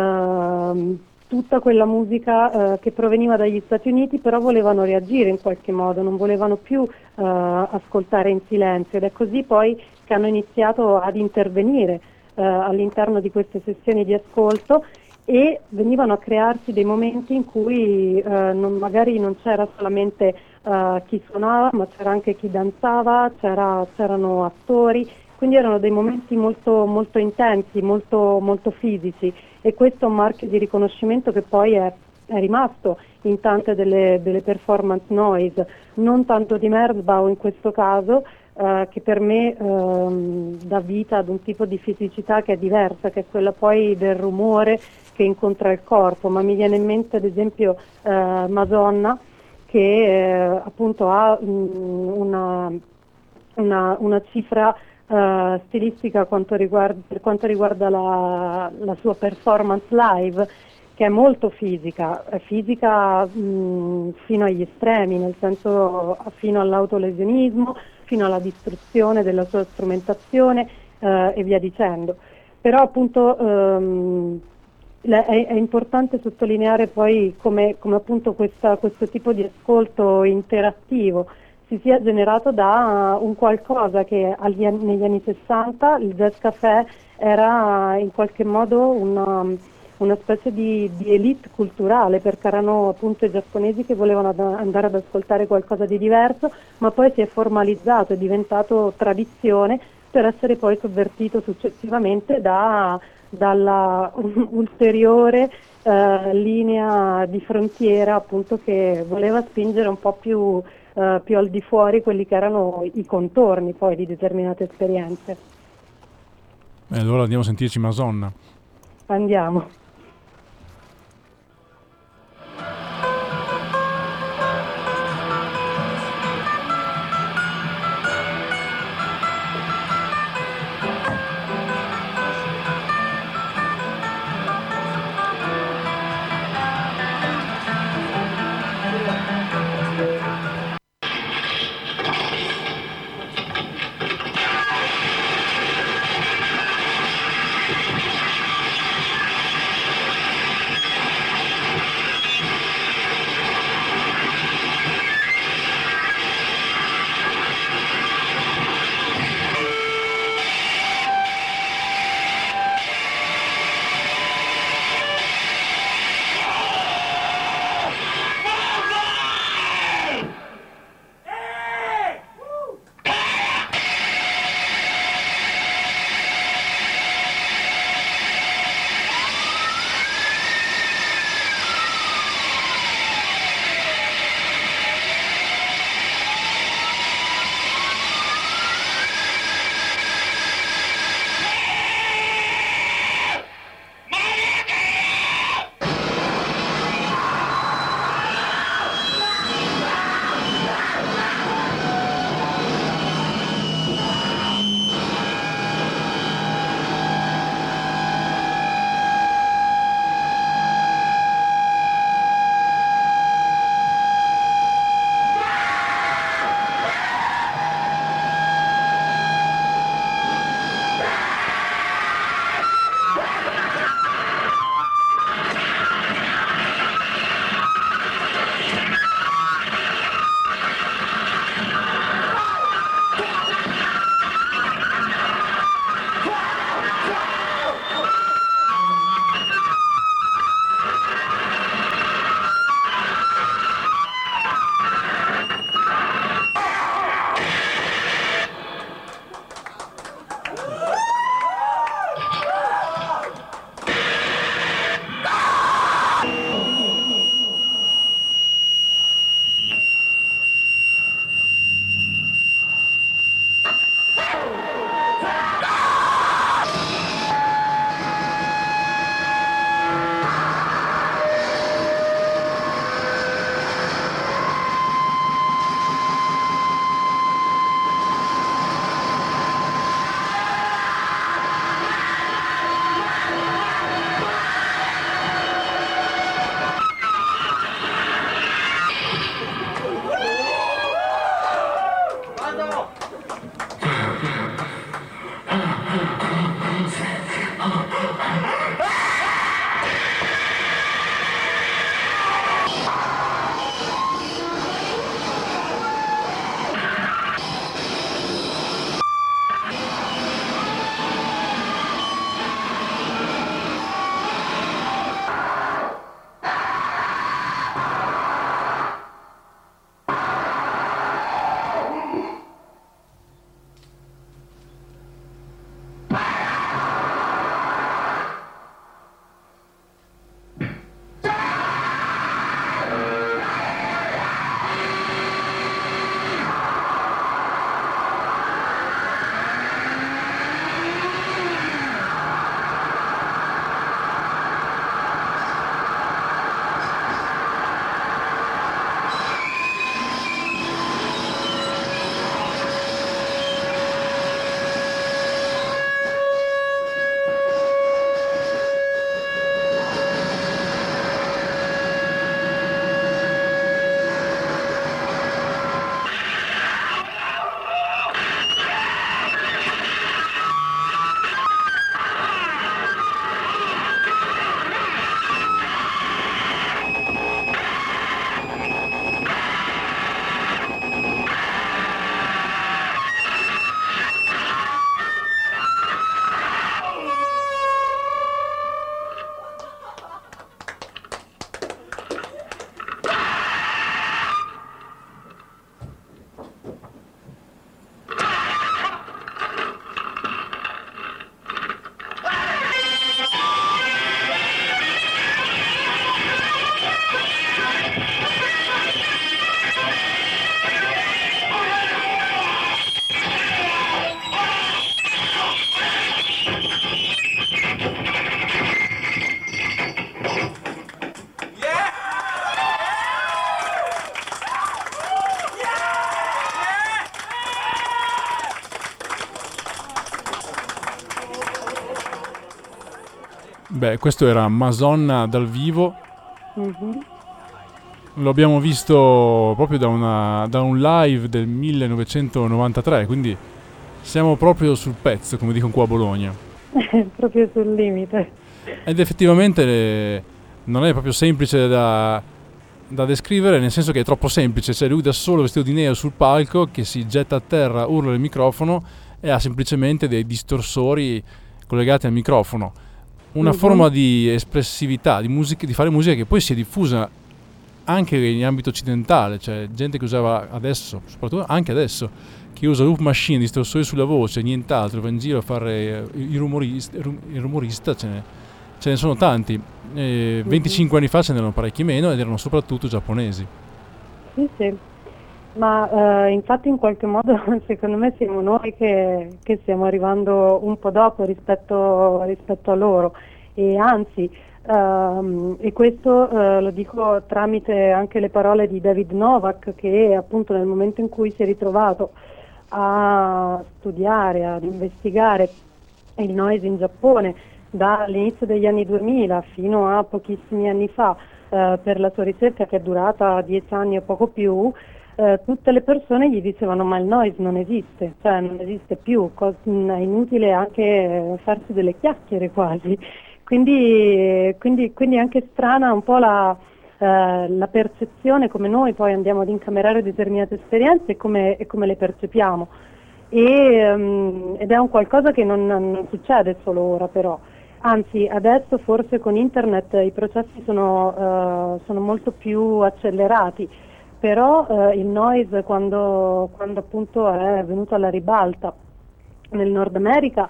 ehm, tutta quella musica eh, che proveniva dagli Stati Uniti, però volevano reagire in qualche modo, non volevano più eh, ascoltare in silenzio, ed è così poi che hanno iniziato ad intervenire eh, all'interno di queste sessioni di ascolto, e venivano a crearsi dei momenti in cui eh, non, magari non c'era solamente eh, chi suonava, ma c'era anche chi danzava, c'era, c'erano attori. Quindi erano dei momenti molto, molto intensi, molto, molto fisici, e questo è un marchio di riconoscimento che poi è, è rimasto in tante delle, delle performance noise, non tanto di Merzbau in questo caso, eh, che per me ehm, dà vita ad un tipo di fisicità che è diversa, che è quella poi del rumore che incontra il corpo, ma mi viene in mente ad esempio eh, Madonna, che eh, appunto ha mh, una, una, una cifra Uh, stilistica quanto riguarda, per quanto riguarda la, la sua performance live, che è molto fisica, è fisica mh, fino agli estremi, nel senso fino all'autolesionismo, fino alla distruzione della sua strumentazione uh, e via dicendo. Però appunto um, è, è importante sottolineare poi come, come appunto questa, questo tipo di ascolto interattivo si sia generato da un qualcosa che agli, negli anni sessanta il jazz café era in qualche modo una, una specie di, di elite culturale, perché erano appunto i giapponesi che volevano ad, andare ad ascoltare qualcosa di diverso, ma poi si è formalizzato, è diventato tradizione, per essere poi sovvertito successivamente da, dalla ulteriore eh, linea di frontiera, appunto, che voleva spingere un po' più Uh, più al di fuori quelli che erano i contorni poi di determinate esperienze. E allora andiamo a sentirci Madonna. Andiamo. Beh, questo era Madonna dal vivo. Mm-hmm. Lo abbiamo visto proprio da, una, da un live del millenovecentonovantatré, quindi siamo proprio sul pezzo, come dicono qua a Bologna. Proprio sul limite. Ed effettivamente eh, non è proprio semplice da, da descrivere, nel senso che è troppo semplice. C'è lui da solo vestito di nero sul palco che si getta a terra, urla il microfono e ha semplicemente dei distorsori collegati al microfono. Una mm-hmm. forma di espressività, di, musica, di fare musica che poi si è diffusa anche in ambito occidentale, cioè gente che usava adesso, soprattutto anche adesso, che usa loop machine, distorsori sulla voce, nient'altro, va in giro a fare il rumorista, il rumorista ce ne, ce ne sono tanti. E venticinque anni fa ce n'erano parecchi meno ed erano soprattutto giapponesi. Sì, sì, ma eh, infatti in qualche modo secondo me siamo noi che, che stiamo arrivando un po' dopo rispetto, rispetto a loro, e anzi Um, e questo uh, lo dico tramite anche le parole di David Novak, che appunto nel momento in cui si è ritrovato a studiare, ad investigare il noise in Giappone dall'inizio degli anni duemila fino a pochissimi anni fa, uh, per la sua ricerca che è durata dieci anni o poco più, uh, tutte le persone gli dicevano ma il noise non esiste, cioè non esiste più, cos- è inutile anche farsi delle chiacchiere quasi. Quindi, quindi, quindi è anche strana un po' la, eh, la percezione, come noi poi andiamo ad incamerare determinate esperienze e come, e come le percepiamo. E, um, ed è un qualcosa che non, non succede solo ora però. Anzi, adesso forse con internet i processi sono, uh, sono molto più accelerati, però uh, il noise quando, quando appunto è venuto alla ribalta nel Nord America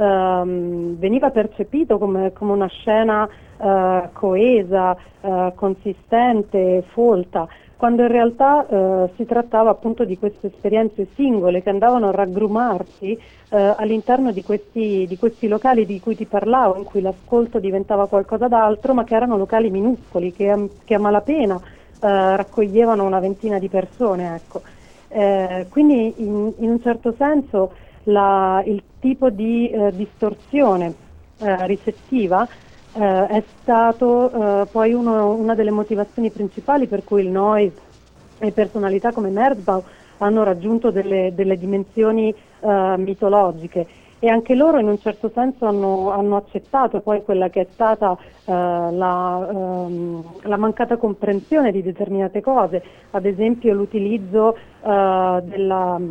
Um, veniva percepito come, come una scena uh, coesa, uh, consistente, folta, quando in realtà uh, si trattava appunto di queste esperienze singole che andavano a raggrumarsi uh, all'interno di questi, di questi locali di cui ti parlavo, in cui l'ascolto diventava qualcosa d'altro, ma che erano locali minuscoli, che, che a malapena uh, raccoglievano una ventina di persone, ecco. Eh, quindi in, in un certo senso La, il tipo di eh, distorsione eh, ricettiva eh, è stato eh, poi uno, una delle motivazioni principali per cui il noise e personalità come Merzbow hanno raggiunto delle, delle dimensioni eh, mitologiche, e anche loro in un certo senso hanno, hanno accettato poi quella che è stata eh, la, ehm, la mancata comprensione di determinate cose, ad esempio l'utilizzo eh, della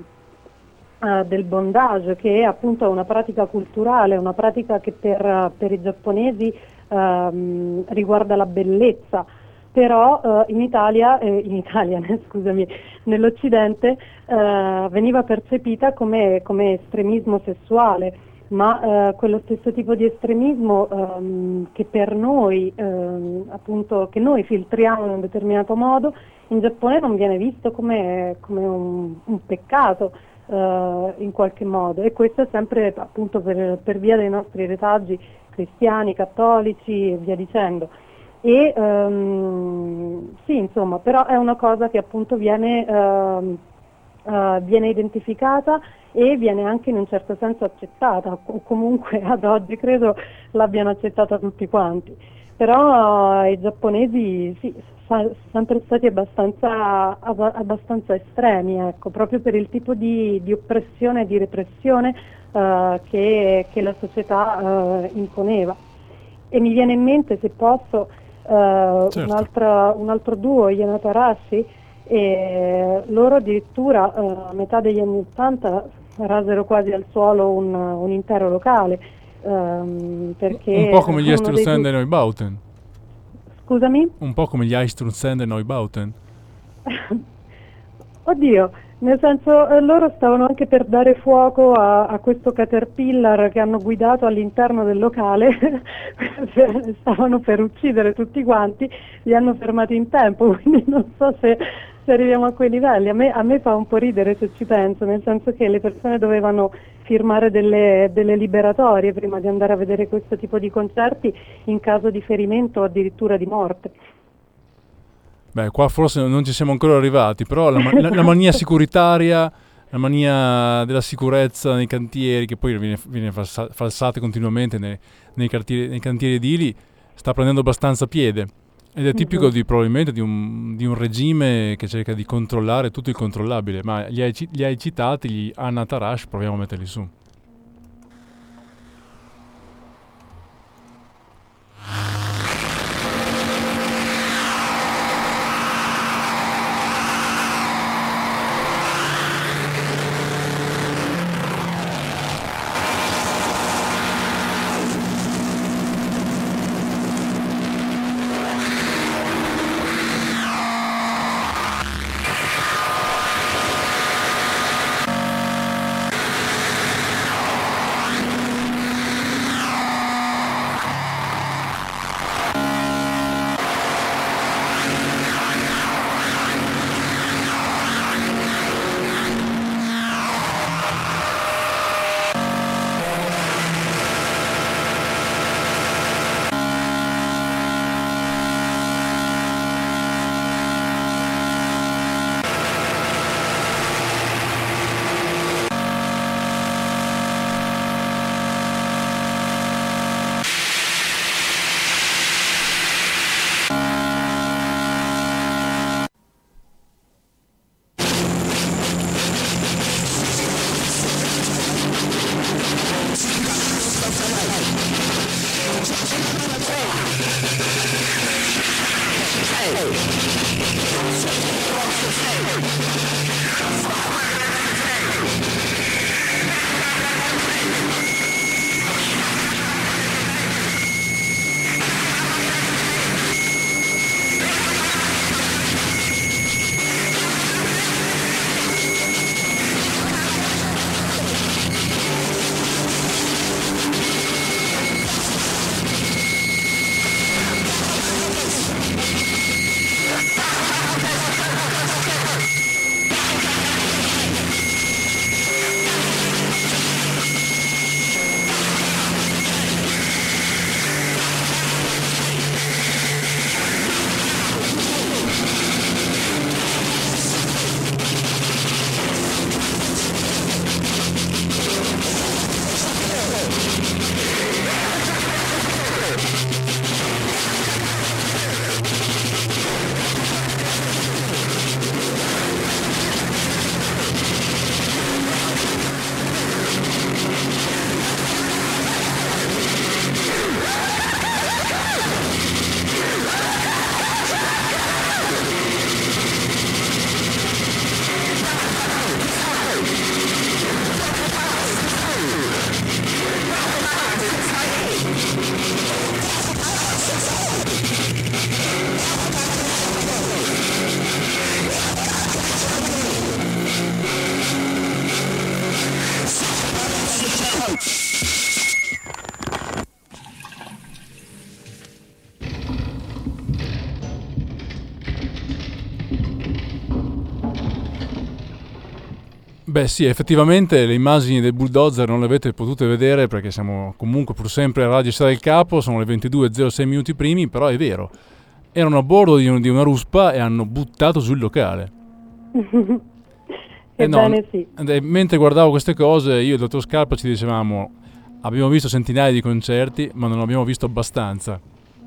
Uh, del bondage, che è appunto una pratica culturale, una pratica che per, per i giapponesi um, riguarda la bellezza, però uh, in Italia, eh, in Italia scusami, nell'Occidente uh, veniva percepita come, come estremismo sessuale, ma uh, quello stesso tipo di estremismo um, che per noi, um, appunto, che noi filtriamo in un determinato modo, in Giappone non viene visto come, come un, un peccato. Uh, in qualche modo, e questo è sempre appunto per, per via dei nostri retaggi cristiani, cattolici e via dicendo. E um, sì, insomma, però è una cosa che appunto viene, uh, uh, viene identificata e viene anche in un certo senso accettata, o comunque ad oggi credo l'abbiano accettata tutti quanti. Però uh, i giapponesi sì, sono sempre stati abbastanza, abbastanza estremi, ecco, proprio per il tipo di, di oppressione e di repressione uh, che, che la società uh, imponeva. E mi viene in mente, se posso, uh, certo. un, altro, un altro duo, Yamato Arashi, e loro addirittura uh, a metà degli anni ottanta rasero quasi al suolo un, un intero locale. Um, perché un po' come gli Eistrunsender due... Neubauten. Scusami? Un po' come gli Eistrunsender Neubauten. Oddio, nel senso eh, loro stavano anche per dare fuoco a, a questo Caterpillar che hanno guidato all'interno del locale, stavano per uccidere tutti quanti, li hanno fermati in tempo, quindi non so se, se arriviamo a quei livelli. A me, a me fa un po' ridere se ci penso, nel senso che le persone dovevano firmare delle, delle liberatorie prima di andare a vedere questo tipo di concerti in caso di ferimento o addirittura di morte. Beh, qua forse non ci siamo ancora arrivati, però la, la, la mania sicuritaria la mania della sicurezza nei cantieri, che poi viene, viene falsa, falsata continuamente nei, nei, cantieri, nei cantieri edili, sta prendendo abbastanza piede. Ed è tipico uh-huh. di, probabilmente di un, di un regime che cerca di controllare tutto il controllabile. Ma li hai, li hai citati, gli Anna Tarash, proviamo a metterli su. Beh sì, effettivamente le immagini del bulldozer non le avete potute vedere perché siamo comunque pur sempre a Radio Città del Capo, sono le ventidue e zero sei minuti primi, però è vero, erano a bordo di, un, di una ruspa e hanno buttato sul locale. Ebbene no, sì. E mentre guardavo queste cose io e il dottor Scarpa ci dicevamo abbiamo visto centinaia di concerti ma non abbiamo visto abbastanza.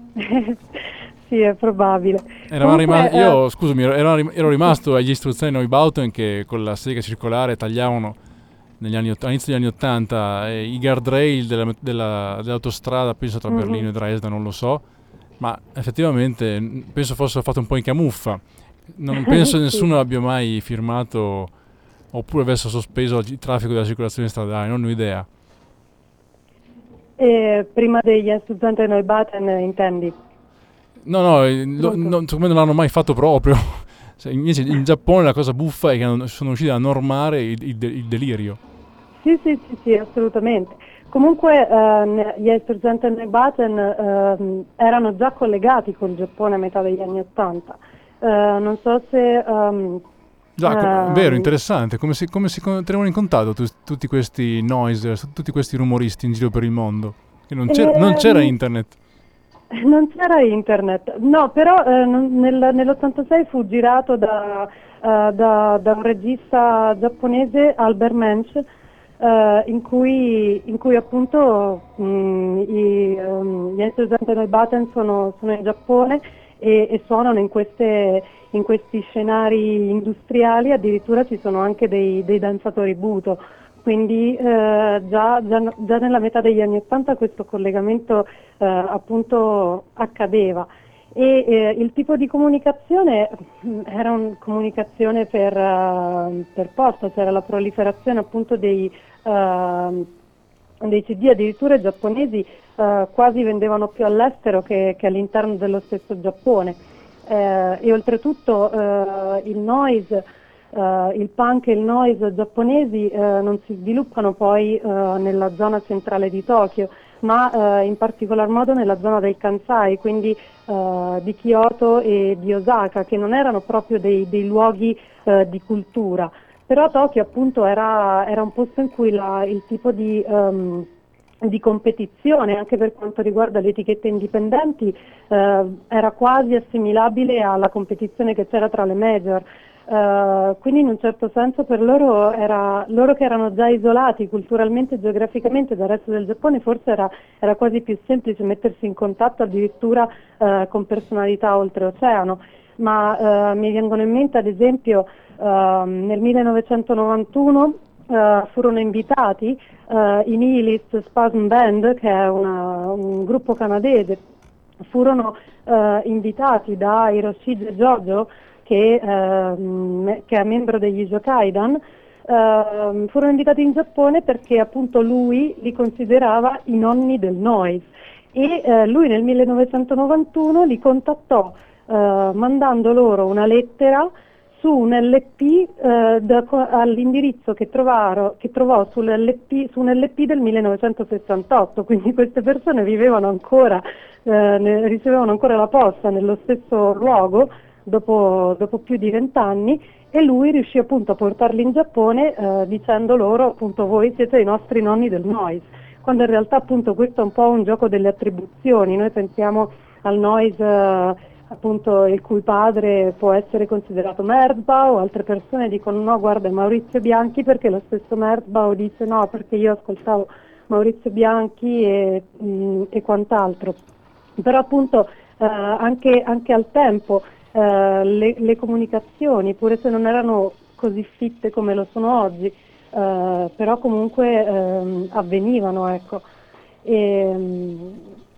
Sì, è probabile. Eravamo Comunque, rimasti, io eh... scusami, ero, ero rimasto agli istruzioni Neubauten che con la sega circolare tagliavano negli anni, all'inizio degli anni ottanta eh, i guardrail della, della, dell'autostrada, penso tra mm-hmm. Berlino e Dresda, non lo so, ma effettivamente penso fossero fatto un po' in camuffa. Non penso sì. nessuno abbia mai firmato oppure avesse sospeso il traffico della circolazione stradale, non ho idea. E prima degli studenti Neubauten intendi? No, no, lo, non, secondo me non l'hanno mai fatto proprio. Cioè, invece in Giappone la cosa buffa è che hanno, sono riusciti a normare il, il, il delirio. Sì, sì, sì, sì, assolutamente. Comunque eh, gli Eisterstern Neubauten eh, erano già collegati col Giappone a metà degli anni Ottanta. Eh, non so se... Um, Già, uh, vero, interessante. Come si, come si tenevano in contatto tu, tutti questi noise, tutti questi rumoristi in giro per il mondo? Che non, c'era, eh, non c'era internet. Non c'era internet, no, però eh, non, nel, nell'ottantasei fu girato da, uh, da, da un regista giapponese, Albert Mensch, uh, in, cui, in cui appunto mh, i, um, gli Enter Sandman Button sono, sono in Giappone e, e suonano in, queste, in questi scenari industriali. Addirittura ci sono anche dei, dei danzatori Buto. Quindi eh, già, già, già nella metà degli anni Ottanta questo collegamento eh, appunto accadeva e eh, il tipo di comunicazione era una comunicazione per, uh, per posta, c'era la proliferazione appunto dei, uh, dei C D, addirittura i giapponesi uh, quasi vendevano più all'estero che, che all'interno dello stesso Giappone eh, e oltretutto uh, il noise Uh, il punk e il noise giapponesi uh, non si sviluppano poi uh, nella zona centrale di Tokyo, ma uh, in particolar modo nella zona del Kansai, quindi uh, di Kyoto e di Osaka, che non erano proprio dei, dei luoghi uh, di cultura. Però Tokyo appunto era, era un posto in cui la, il tipo di, um, di competizione, anche per quanto riguarda le etichette indipendenti, uh, era quasi assimilabile alla competizione che c'era tra le major. Uh, quindi in un certo senso per loro, era, loro che erano già isolati culturalmente e geograficamente dal resto del Giappone, forse era, era quasi più semplice mettersi in contatto addirittura uh, con personalità oltreoceano, ma uh, mi vengono in mente ad esempio uh, nel millenovecentonovantuno uh, furono invitati uh, i Nihilist Spasm Band, che è una, un gruppo canadese, furono uh, invitati da Hiroshige Jojo, Che, ehm, che è membro degli Jokaidan, ehm, furono invitati in Giappone perché appunto lui li considerava i nonni del noise e eh, lui nel millenovecentonovantuno li contattò eh, mandando loro una lettera su un L P eh, da, all'indirizzo che, trovaro, che trovò sull'L P, su un L P del millenovecentosessantotto, quindi queste persone vivevano ancora, eh, ne, ricevevano ancora la posta nello stesso luogo Dopo, dopo più di vent'anni, e lui riuscì appunto a portarli in Giappone eh, dicendo loro appunto voi siete i nostri nonni del noise, quando in realtà appunto questo è un po' un gioco delle attribuzioni. Noi pensiamo al noise eh, appunto il cui padre può essere considerato Merzbau, altre persone dicono no guarda è Maurizio Bianchi, perché lo stesso Merzbau dice no perché io ascoltavo Maurizio Bianchi e, mh, e quant'altro. Però appunto eh, anche, anche al tempo Uh, le, le comunicazioni, pure se non erano così fitte come lo sono oggi, uh, però comunque um, avvenivano, ecco. E, um,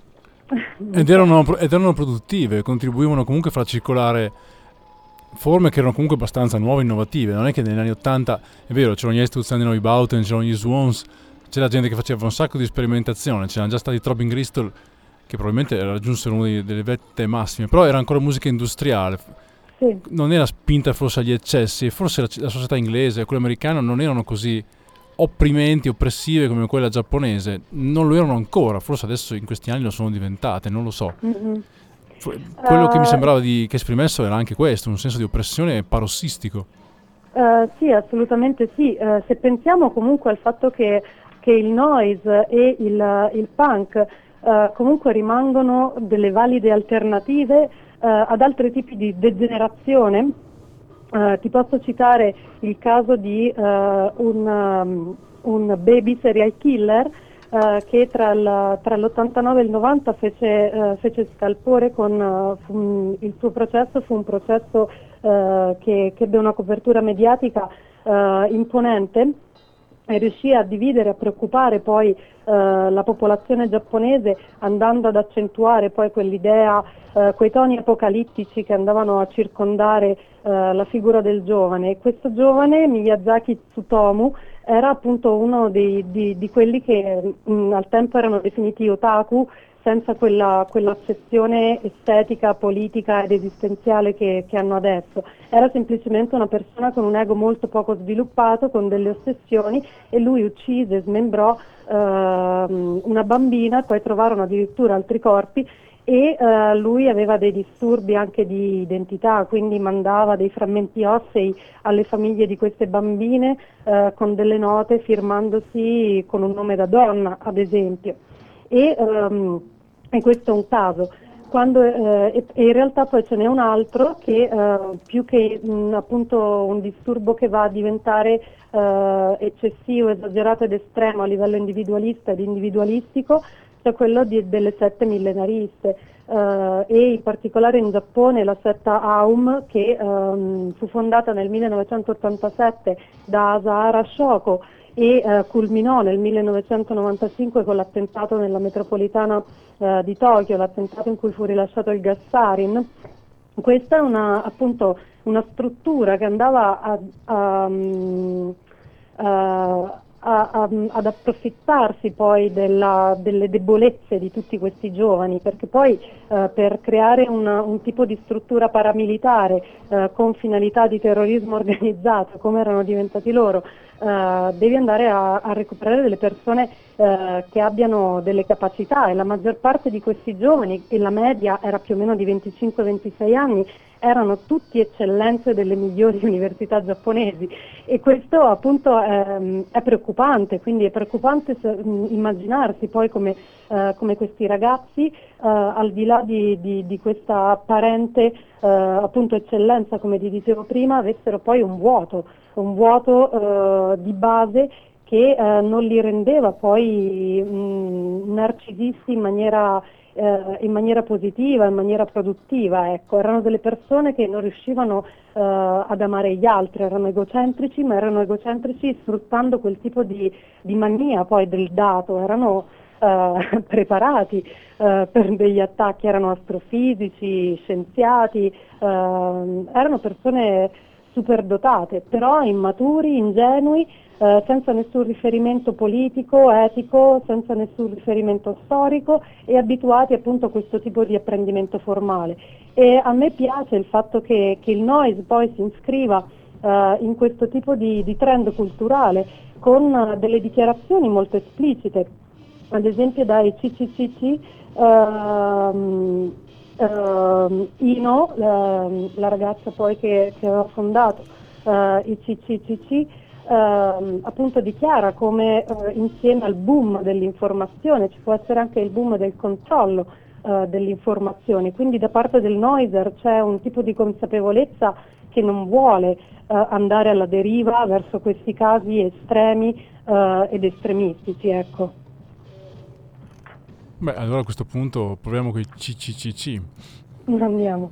ed, erano, ed erano produttive, contribuivano comunque a far circolare forme che erano comunque abbastanza nuove e innovative. Non è che negli anni ottanta, è vero, c'erano gli Estuzzani Neubauten, c'erano gli Swans, c'era gente che faceva un sacco di sperimentazione, c'erano già stati Throbbing Gristle che probabilmente raggiunsero una delle vette massime, però era ancora musica industriale, sì. Non era spinta forse agli eccessi, forse la, la società inglese e quella americana non erano così opprimenti, oppressive come quella giapponese, non lo erano ancora, forse adesso in questi anni lo sono diventate, non lo so. Mm-hmm. Quello uh, che mi sembrava di, che esprimessero era anche questo, un senso di oppressione parossistico. Uh, sì, assolutamente sì, uh, se pensiamo comunque al fatto che, che il noise e il, il punk Uh, comunque rimangono delle valide alternative uh, ad altri tipi di degenerazione. Uh, ti posso citare il caso di uh, un, um, un baby serial killer uh, che tra, il, tra l'ottantanove e il novanta fece, uh, fece scalpore con uh, fu, il suo processo fu un processo uh, che, che ebbe una copertura mediatica uh, imponente e riuscì a dividere, a preoccupare poi eh, la popolazione giapponese, andando ad accentuare poi quell'idea, eh, quei toni apocalittici che andavano a circondare eh, la figura del giovane. E questo giovane, Miyazaki Tsutomu, era appunto uno dei, di, di quelli che mh, al tempo erano definiti otaku, senza quella, quell'ossessione estetica, politica ed esistenziale che, che hanno adesso. Era semplicemente una persona con un ego molto poco sviluppato, con delle ossessioni, e lui uccise, smembrò eh, una bambina, poi trovarono addirittura altri corpi, e eh, lui aveva dei disturbi anche di identità, quindi mandava dei frammenti ossei alle famiglie di queste bambine eh, con delle note, firmandosi con un nome da donna, ad esempio. E, um, e questo è un caso. quando, eh, e, e in realtà poi ce n'è un altro che eh, più che mh, appunto un disturbo che va a diventare eh, eccessivo, esagerato ed estremo a livello individualista ed individualistico, cioè quello di, delle sette millenariste. Uh, e in particolare in Giappone la setta Aum, che um, fu fondata nel millenovecentottantasette da Asahara Shoko e uh, culminò nel millenovecentonovantacinque con l'attentato nella metropolitana uh, di Tokyo, l'attentato in cui fu rilasciato il gas sarin. Questa è una, appunto, una struttura che andava a, a, um, a A, a, ad approfittarsi poi della, delle debolezze di tutti questi giovani, perché poi eh, per creare una, un tipo di struttura paramilitare eh, con finalità di terrorismo organizzato, come erano diventati loro, eh, devi andare a, a recuperare delle persone eh, che abbiano delle capacità, e la maggior parte di questi giovani, e la media era più o meno di venticinque ventisei anni, erano tutti eccellenze delle migliori università giapponesi, e questo appunto è, è preoccupante, quindi è preoccupante se, mh, immaginarsi poi come, eh, come questi ragazzi, eh, al di là di, di, di questa apparente eh, appunto eccellenza, come ti dicevo prima, avessero poi un vuoto, un vuoto eh, di base che eh, non li rendeva poi mh, narcisisti in maniera Eh, in maniera positiva, in maniera produttiva, ecco. Erano delle persone che non riuscivano eh, ad amare gli altri, erano egocentrici, ma erano egocentrici sfruttando quel tipo di, di mania poi del dato, erano eh, preparati eh, per degli attacchi, erano astrofisici, scienziati, eh, erano persone superdotate, però immaturi, ingenui, eh, senza nessun riferimento politico, etico, senza nessun riferimento storico, e abituati appunto a questo tipo di apprendimento formale. E a me piace il fatto che, che il noise poi si iscriva eh, in questo tipo di, di trend culturale con uh, delle dichiarazioni molto esplicite, ad esempio dai C C C C. ehm, Uh, Ino, la, la ragazza poi che, che aveva fondato uh, i C C C C, uh, appunto dichiara come uh, insieme al boom dell'informazione ci può essere anche il boom del controllo uh, dell'informazione, quindi da parte del noiser c'è un tipo di consapevolezza che non vuole uh, andare alla deriva verso questi casi estremi uh, ed estremistici, ecco. Beh, allora a questo punto proviamo con i C C C C. Andiamo.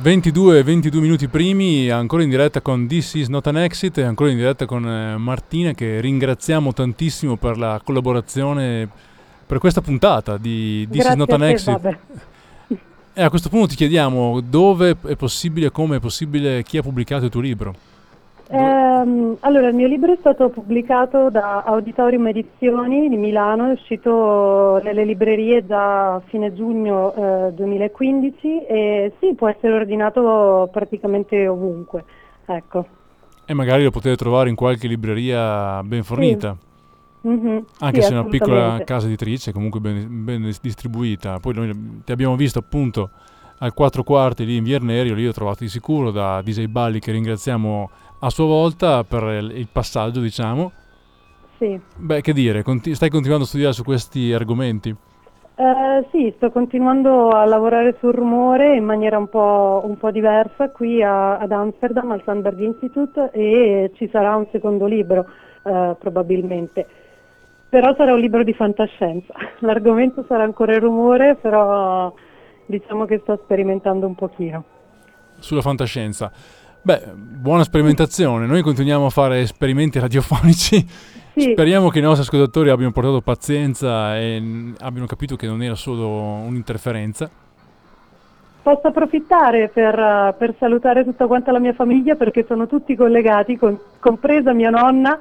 ventidue ventidue minuti primi, ancora in diretta con This Is Not an Exit e ancora in diretta con eh, Martina, che ringraziamo tantissimo per la collaborazione per questa puntata di This Grazie Is Not an a te, Exit. vabbè. E a questo punto ti chiediamo dove è possibile, come è possibile, chi ha pubblicato il tuo libro? Ehm, allora, il mio libro è stato pubblicato da Auditorium Edizioni di Milano, è uscito nelle librerie da fine giugno eh, duemilaquindici e sì, può essere ordinato praticamente ovunque, ecco. E magari lo potete trovare in qualche libreria ben fornita. Sì. Mm-hmm. Anche Sì, se è una piccola assolutamente. casa editrice, comunque ben, ben distribuita. Poi noi ti abbiamo visto appunto al quattro quarti lì in Via Ernerio, lì ho trovato di sicuro da D J Balli, che ringraziamo a sua volta per il passaggio, diciamo. Sì. Beh, che dire, conti- stai continuando a studiare su questi argomenti? Eh, sì, sto continuando a lavorare sul rumore in maniera un po', un po' diversa qui a- ad Amsterdam, al Sandberg Institute, e ci sarà un secondo libro, eh, probabilmente. Però sarà un libro di fantascienza. L'argomento sarà ancora il rumore, però diciamo che sto sperimentando un pochino. Sulla fantascienza. Beh, buona sperimentazione. Noi continuiamo a fare esperimenti radiofonici. Sì. Speriamo che i nostri ascoltatori abbiano portato pazienza e n- abbiano capito che non era solo un'interferenza. Posso approfittare per, eh, per salutare tutta quanta la mia famiglia, perché sono tutti collegati, con- compresa mia nonna,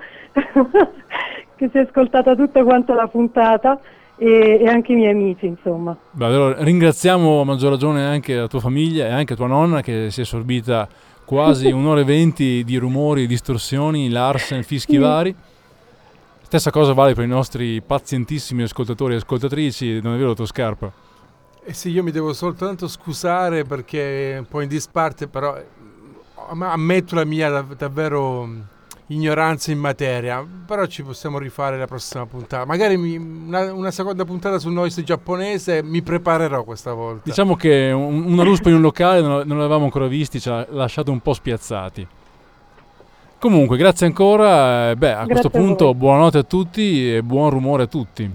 che si è ascoltata tutta quanta la puntata, e, e anche i miei amici, insomma. Beh, allora, ringraziamo a maggior ragione anche la tua famiglia e anche tua nonna, che si è sorbita quasi un'ora e venti di rumori, distorsioni, Larsen, fischi Sì. vari. Stessa cosa vale per i nostri pazientissimi ascoltatori e ascoltatrici, non è vero, tua Scarpa? Eh sì, io mi devo soltanto scusare perché è un po' in disparte, però eh, ammetto la mia dav- davvero mh, ignoranza in materia, però ci possiamo rifare la prossima puntata. Magari mi- una, una seconda puntata sul noise giapponese mi preparerò questa volta. Diciamo che un- una ruspa in un locale non, non l'avevamo ancora visti, ci ha lasciato un po' spiazzati. Comunque, grazie ancora. eh, Beh, a Grazie questo a punto voi. buonanotte a tutti e buon rumore a tutti.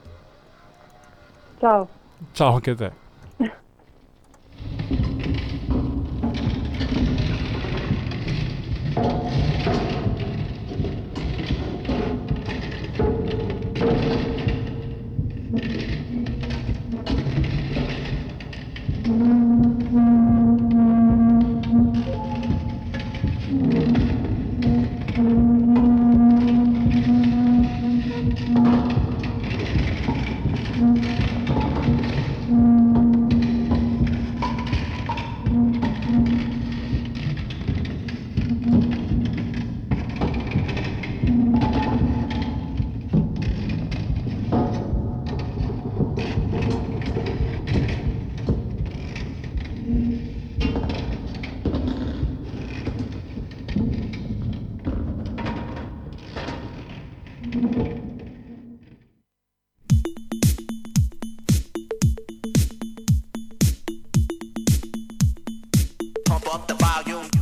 Ciao. Ciao anche a te. Pump up the volume.